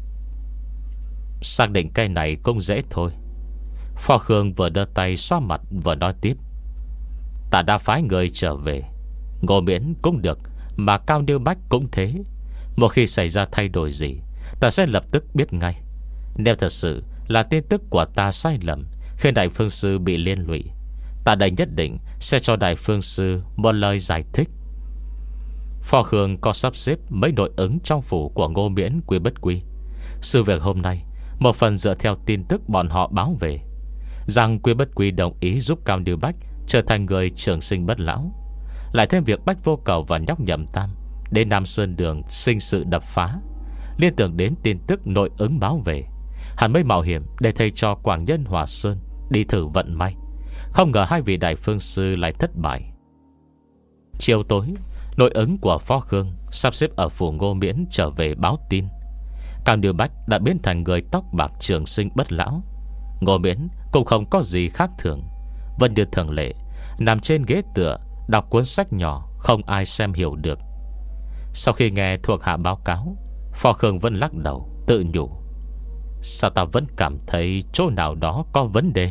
Xác định cái này cũng dễ thôi. Phó Khương vừa đưa tay xoa mặt vừa nói tiếp: ta đã phái người trở về, Ngô Miễn cũng được, mà Cao Như Bách cũng thế. Một khi xảy ra thay đổi gì, ta sẽ lập tức biết ngay. Nếu thật sự là tin tức của ta sai lầm khiến Đại Phương Sư bị liên lụy, ta đây nhất định sẽ cho Đại Phương Sư một lời giải thích. Phó Khương có sắp xếp mấy nội ứng trong phủ của Ngô Miễn Quy Bất Quy. Sự việc hôm nay một phần dựa theo tin tức bọn họ báo về, rằng Quy Bất Quy đồng ý giúp Cao Như Bách trở thành người trường sinh bất lão. Lại thêm việc Bách Vô Cầu và nhóc Nhậm Tam đến Nam Sơn Đường sinh sự đập phá, liên tưởng đến tin tức nội ứng báo về, hắn mới mạo hiểm để thầy cho Quảng Nhân Hòa Sơn đi thử vận may. Không ngờ hai vị đại phương sư lại thất bại. Chiều tối, nội ứng của Phó Khương sắp xếp ở phủ Ngô Miễn trở về báo tin Cao Như Bách đã biến thành người tóc bạc trường sinh bất lão. Ngô Miễn cũng không có gì khác thường, vẫn như thường lệ nằm trên ghế tựa đọc cuốn sách nhỏ không ai xem hiểu được. Sau khi nghe thuộc hạ báo cáo, Phó Khương vẫn lắc đầu tự nhủ: sao ta vẫn cảm thấy chỗ nào đó có vấn đề.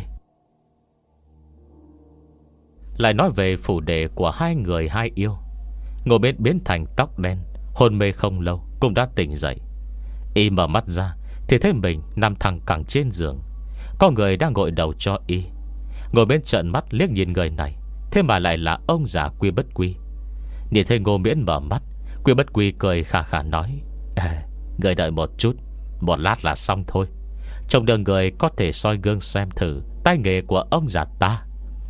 Lại nói về phủ đệ của hai người hai yêu. Ngô Miễn biến thành tóc đen, hôn mê không lâu cũng đã tỉnh dậy. Y mở mắt ra thì thấy mình nằm thẳng cẳng trên giường, có người đang gội đầu cho y. Ngồi bên trợn mắt liếc nhìn người này, thế mà lại là ông già Quy Bất Quy. Nhìn thấy Ngô Miễn mở mắt, Quy Bất Quy cười khà khà nói: à, người đợi một chút, một lát là xong thôi. Trông đường người có thể soi gương xem thử tay nghề của ông già ta.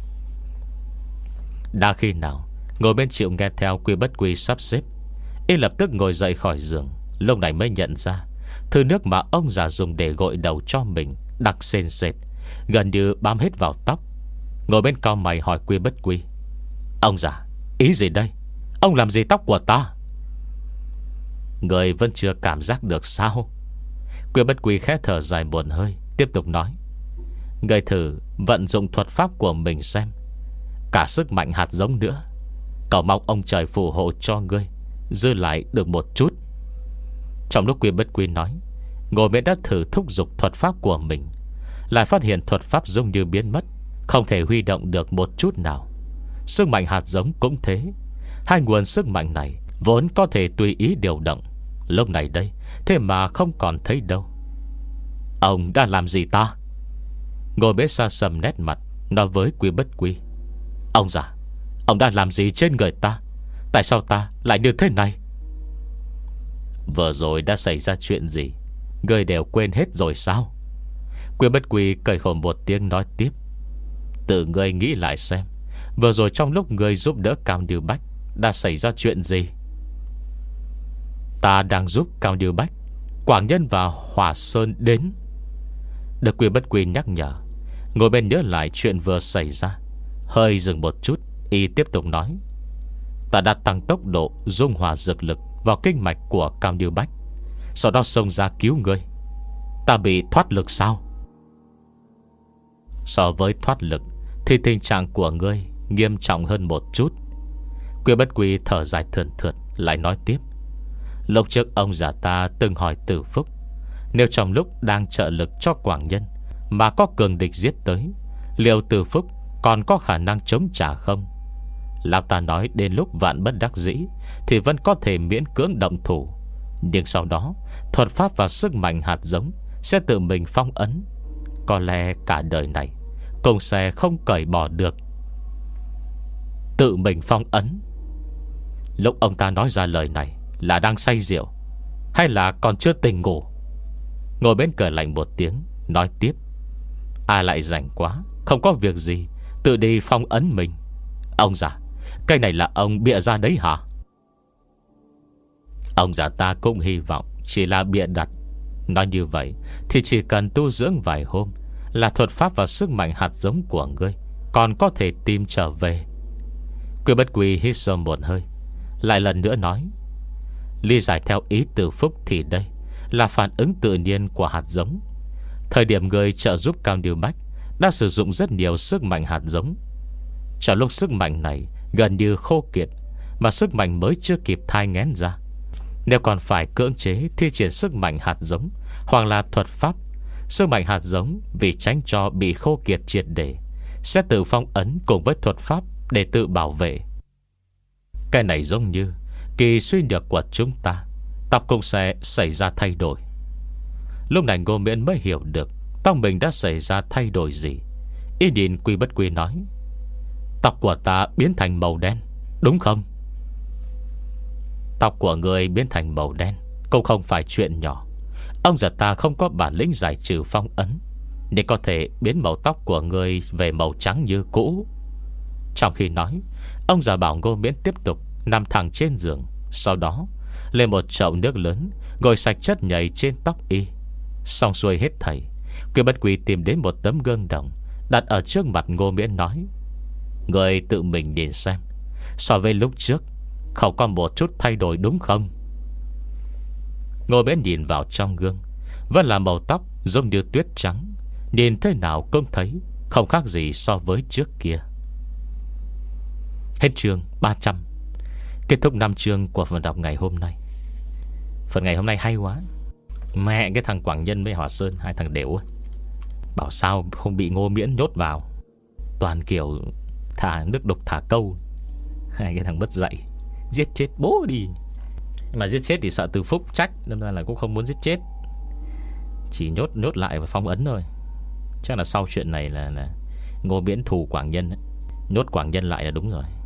Đã khi nào Ngồi bên chịu nghe theo Quy Bất Quy sắp xếp, y lập tức ngồi dậy khỏi giường. Lúc này mới nhận ra thứ nước mà ông già dùng để gội đầu cho mình đặc sền sệt, gần như bám hết vào tóc. Ngồi bên cau mày hỏi Quy Bất Quy: ông già, ý gì đây? Ông làm gì tóc của ta? Người vẫn chưa cảm giác được sao? Quy Bất Quy khẽ thở dài buồn hơi, tiếp tục nói: người thử vận dụng thuật pháp của mình xem, cả sức mạnh hạt giống nữa. Cầu mong ông trời phù hộ cho ngươi dư lại được một chút. Trong lúc Quy Bất Quy nói, Ngô Miễn đã thử thúc giục thuật pháp của mình, lại phát hiện thuật pháp giống như biến mất, không thể huy động được một chút nào. Sức mạnh hạt giống cũng thế. Hai nguồn sức mạnh này vốn có thể tùy ý điều động, lúc này đây thế mà không còn thấy đâu. Ông đã làm gì ta? Ngô Miễn xa sầm nét mặt nói với Quy Bất Quy: ông già, ông đã làm gì trên người ta? Tại sao ta lại như thế này? Vừa rồi đã xảy ra chuyện gì, ngươi đều quên hết rồi sao? Quy Bất Quy cười khổ một tiếng nói tiếp: tự ngươi nghĩ lại xem, vừa rồi trong lúc ngươi giúp đỡ Cao Như Bách đã xảy ra chuyện gì? Ta đang giúp Cao Như Bách, Quảng Nhân và Hòa Sơn đến. Được Quy Bất Quy nhắc nhở, ngồi bên nhớ lại chuyện vừa xảy ra, hơi dừng một chút, y tiếp tục nói: ta đã tăng tốc độ dung hòa dược lực vào kinh mạch của Cao Như Bách, sau đó xông ra cứu ngươi. Ta bị thoát lực sao? So với thoát lực thì tình trạng của ngươi nghiêm trọng hơn một chút. Quy Bất Quy thở dài thườn thượt, lại nói tiếp: lúc trước ông già ta từng hỏi Tử Phúc, nếu trong lúc đang trợ lực cho Quảng Nhân mà có cường địch giết tới, liệu Tử Phúc còn có khả năng chống trả không? Lão ta nói đến lúc vạn bất đắc dĩ thì vẫn có thể miễn cưỡng động thủ, nhưng sau đó thuật pháp và sức mạnh hạt giống sẽ tự mình phong ấn. Có lẽ cả đời này cũng sẽ không cởi bỏ được. Tự mình phong ấn? Lúc ông ta nói ra lời này là đang say rượu hay là còn chưa tỉnh ngủ? Ngồi bên cười lạnh một tiếng, nói tiếp: ai lại rảnh quá, không có việc gì tự đi phong ấn mình? Ông già, cái này là ông bịa ra đấy hả? Ông già ta cũng hy vọng chỉ là bịa đặt. Nói như vậy thì chỉ cần tu dưỡng vài hôm là thuật pháp và sức mạnh hạt giống của ngươi còn có thể tìm trở về. Quy Bất Quy hít sâu một hơi, lại lần nữa nói: lý giải theo ý Tử Phúc thì đây là phản ứng tự nhiên của hạt giống. Thời điểm người trợ giúp Cao Như Bách đã sử dụng rất nhiều sức mạnh hạt giống. Trong lúc sức mạnh này gần như khô kiệt, mà sức mạnh mới chưa kịp thai nghén ra, nếu còn phải cưỡng chế thi triển sức mạnh hạt giống hoặc là thuật pháp, sức mạnh hạt giống vì tránh cho bị khô kiệt triệt để sẽ tự phong ấn cùng với thuật pháp để tự bảo vệ. Cái này giống như kỳ suy nhược của chúng ta, tóc cũng sẽ xảy ra thay đổi. Lúc này Ngô Miễn mới hiểu được tóc mình đã xảy ra thay đổi gì. Y nhìn Quy Bất Quy nói: tóc của ta biến thành màu đen, đúng không? Tóc của người biến thành màu đen cũng không phải chuyện nhỏ. Ông già ta không có bản lĩnh giải trừ phong ấn để có thể biến màu tóc của người về màu trắng như cũ. Trong khi nói, Ông già bảo Ngô Miễn tiếp tục nằm thẳng trên giường. Sau đó lên một chậu nước lớn, gội sạch chất nhầy trên tóc y. Xong xuôi hết thảy, Quy Bất Quy tìm đến một tấm gương đồng, đặt ở trước mặt Ngô Miễn nói: người tự mình nhìn xem, so với lúc trước không có một chút thay đổi đúng không? Ngô Miễn nhìn vào trong gương, vẫn là màu tóc giống như tuyết trắng, nhìn thế nào cũng thấy không khác gì so với trước kia. Hết chương ba trăm. Kết thúc năm chương của phần đọc ngày hôm nay. Phần ngày hôm nay hay quá. Mẹ, cái thằng Quảng Nhân với Hòa Sơn, hai thằng đều bảo sao không bị Ngô Miễn nhốt vào. Toàn kiểu thả nước độc thả câu. Hai cái thằng mất dạy, giết chết bố đi. Mà giết chết thì sợ Từ Phúc trách, nên là cũng không muốn giết chết, chỉ nhốt nhốt lại và phong ấn thôi. Chắc là sau chuyện này là, là Ngô Miễn thù Quảng Nhân ấy. Nhốt Quảng Nhân lại là đúng rồi.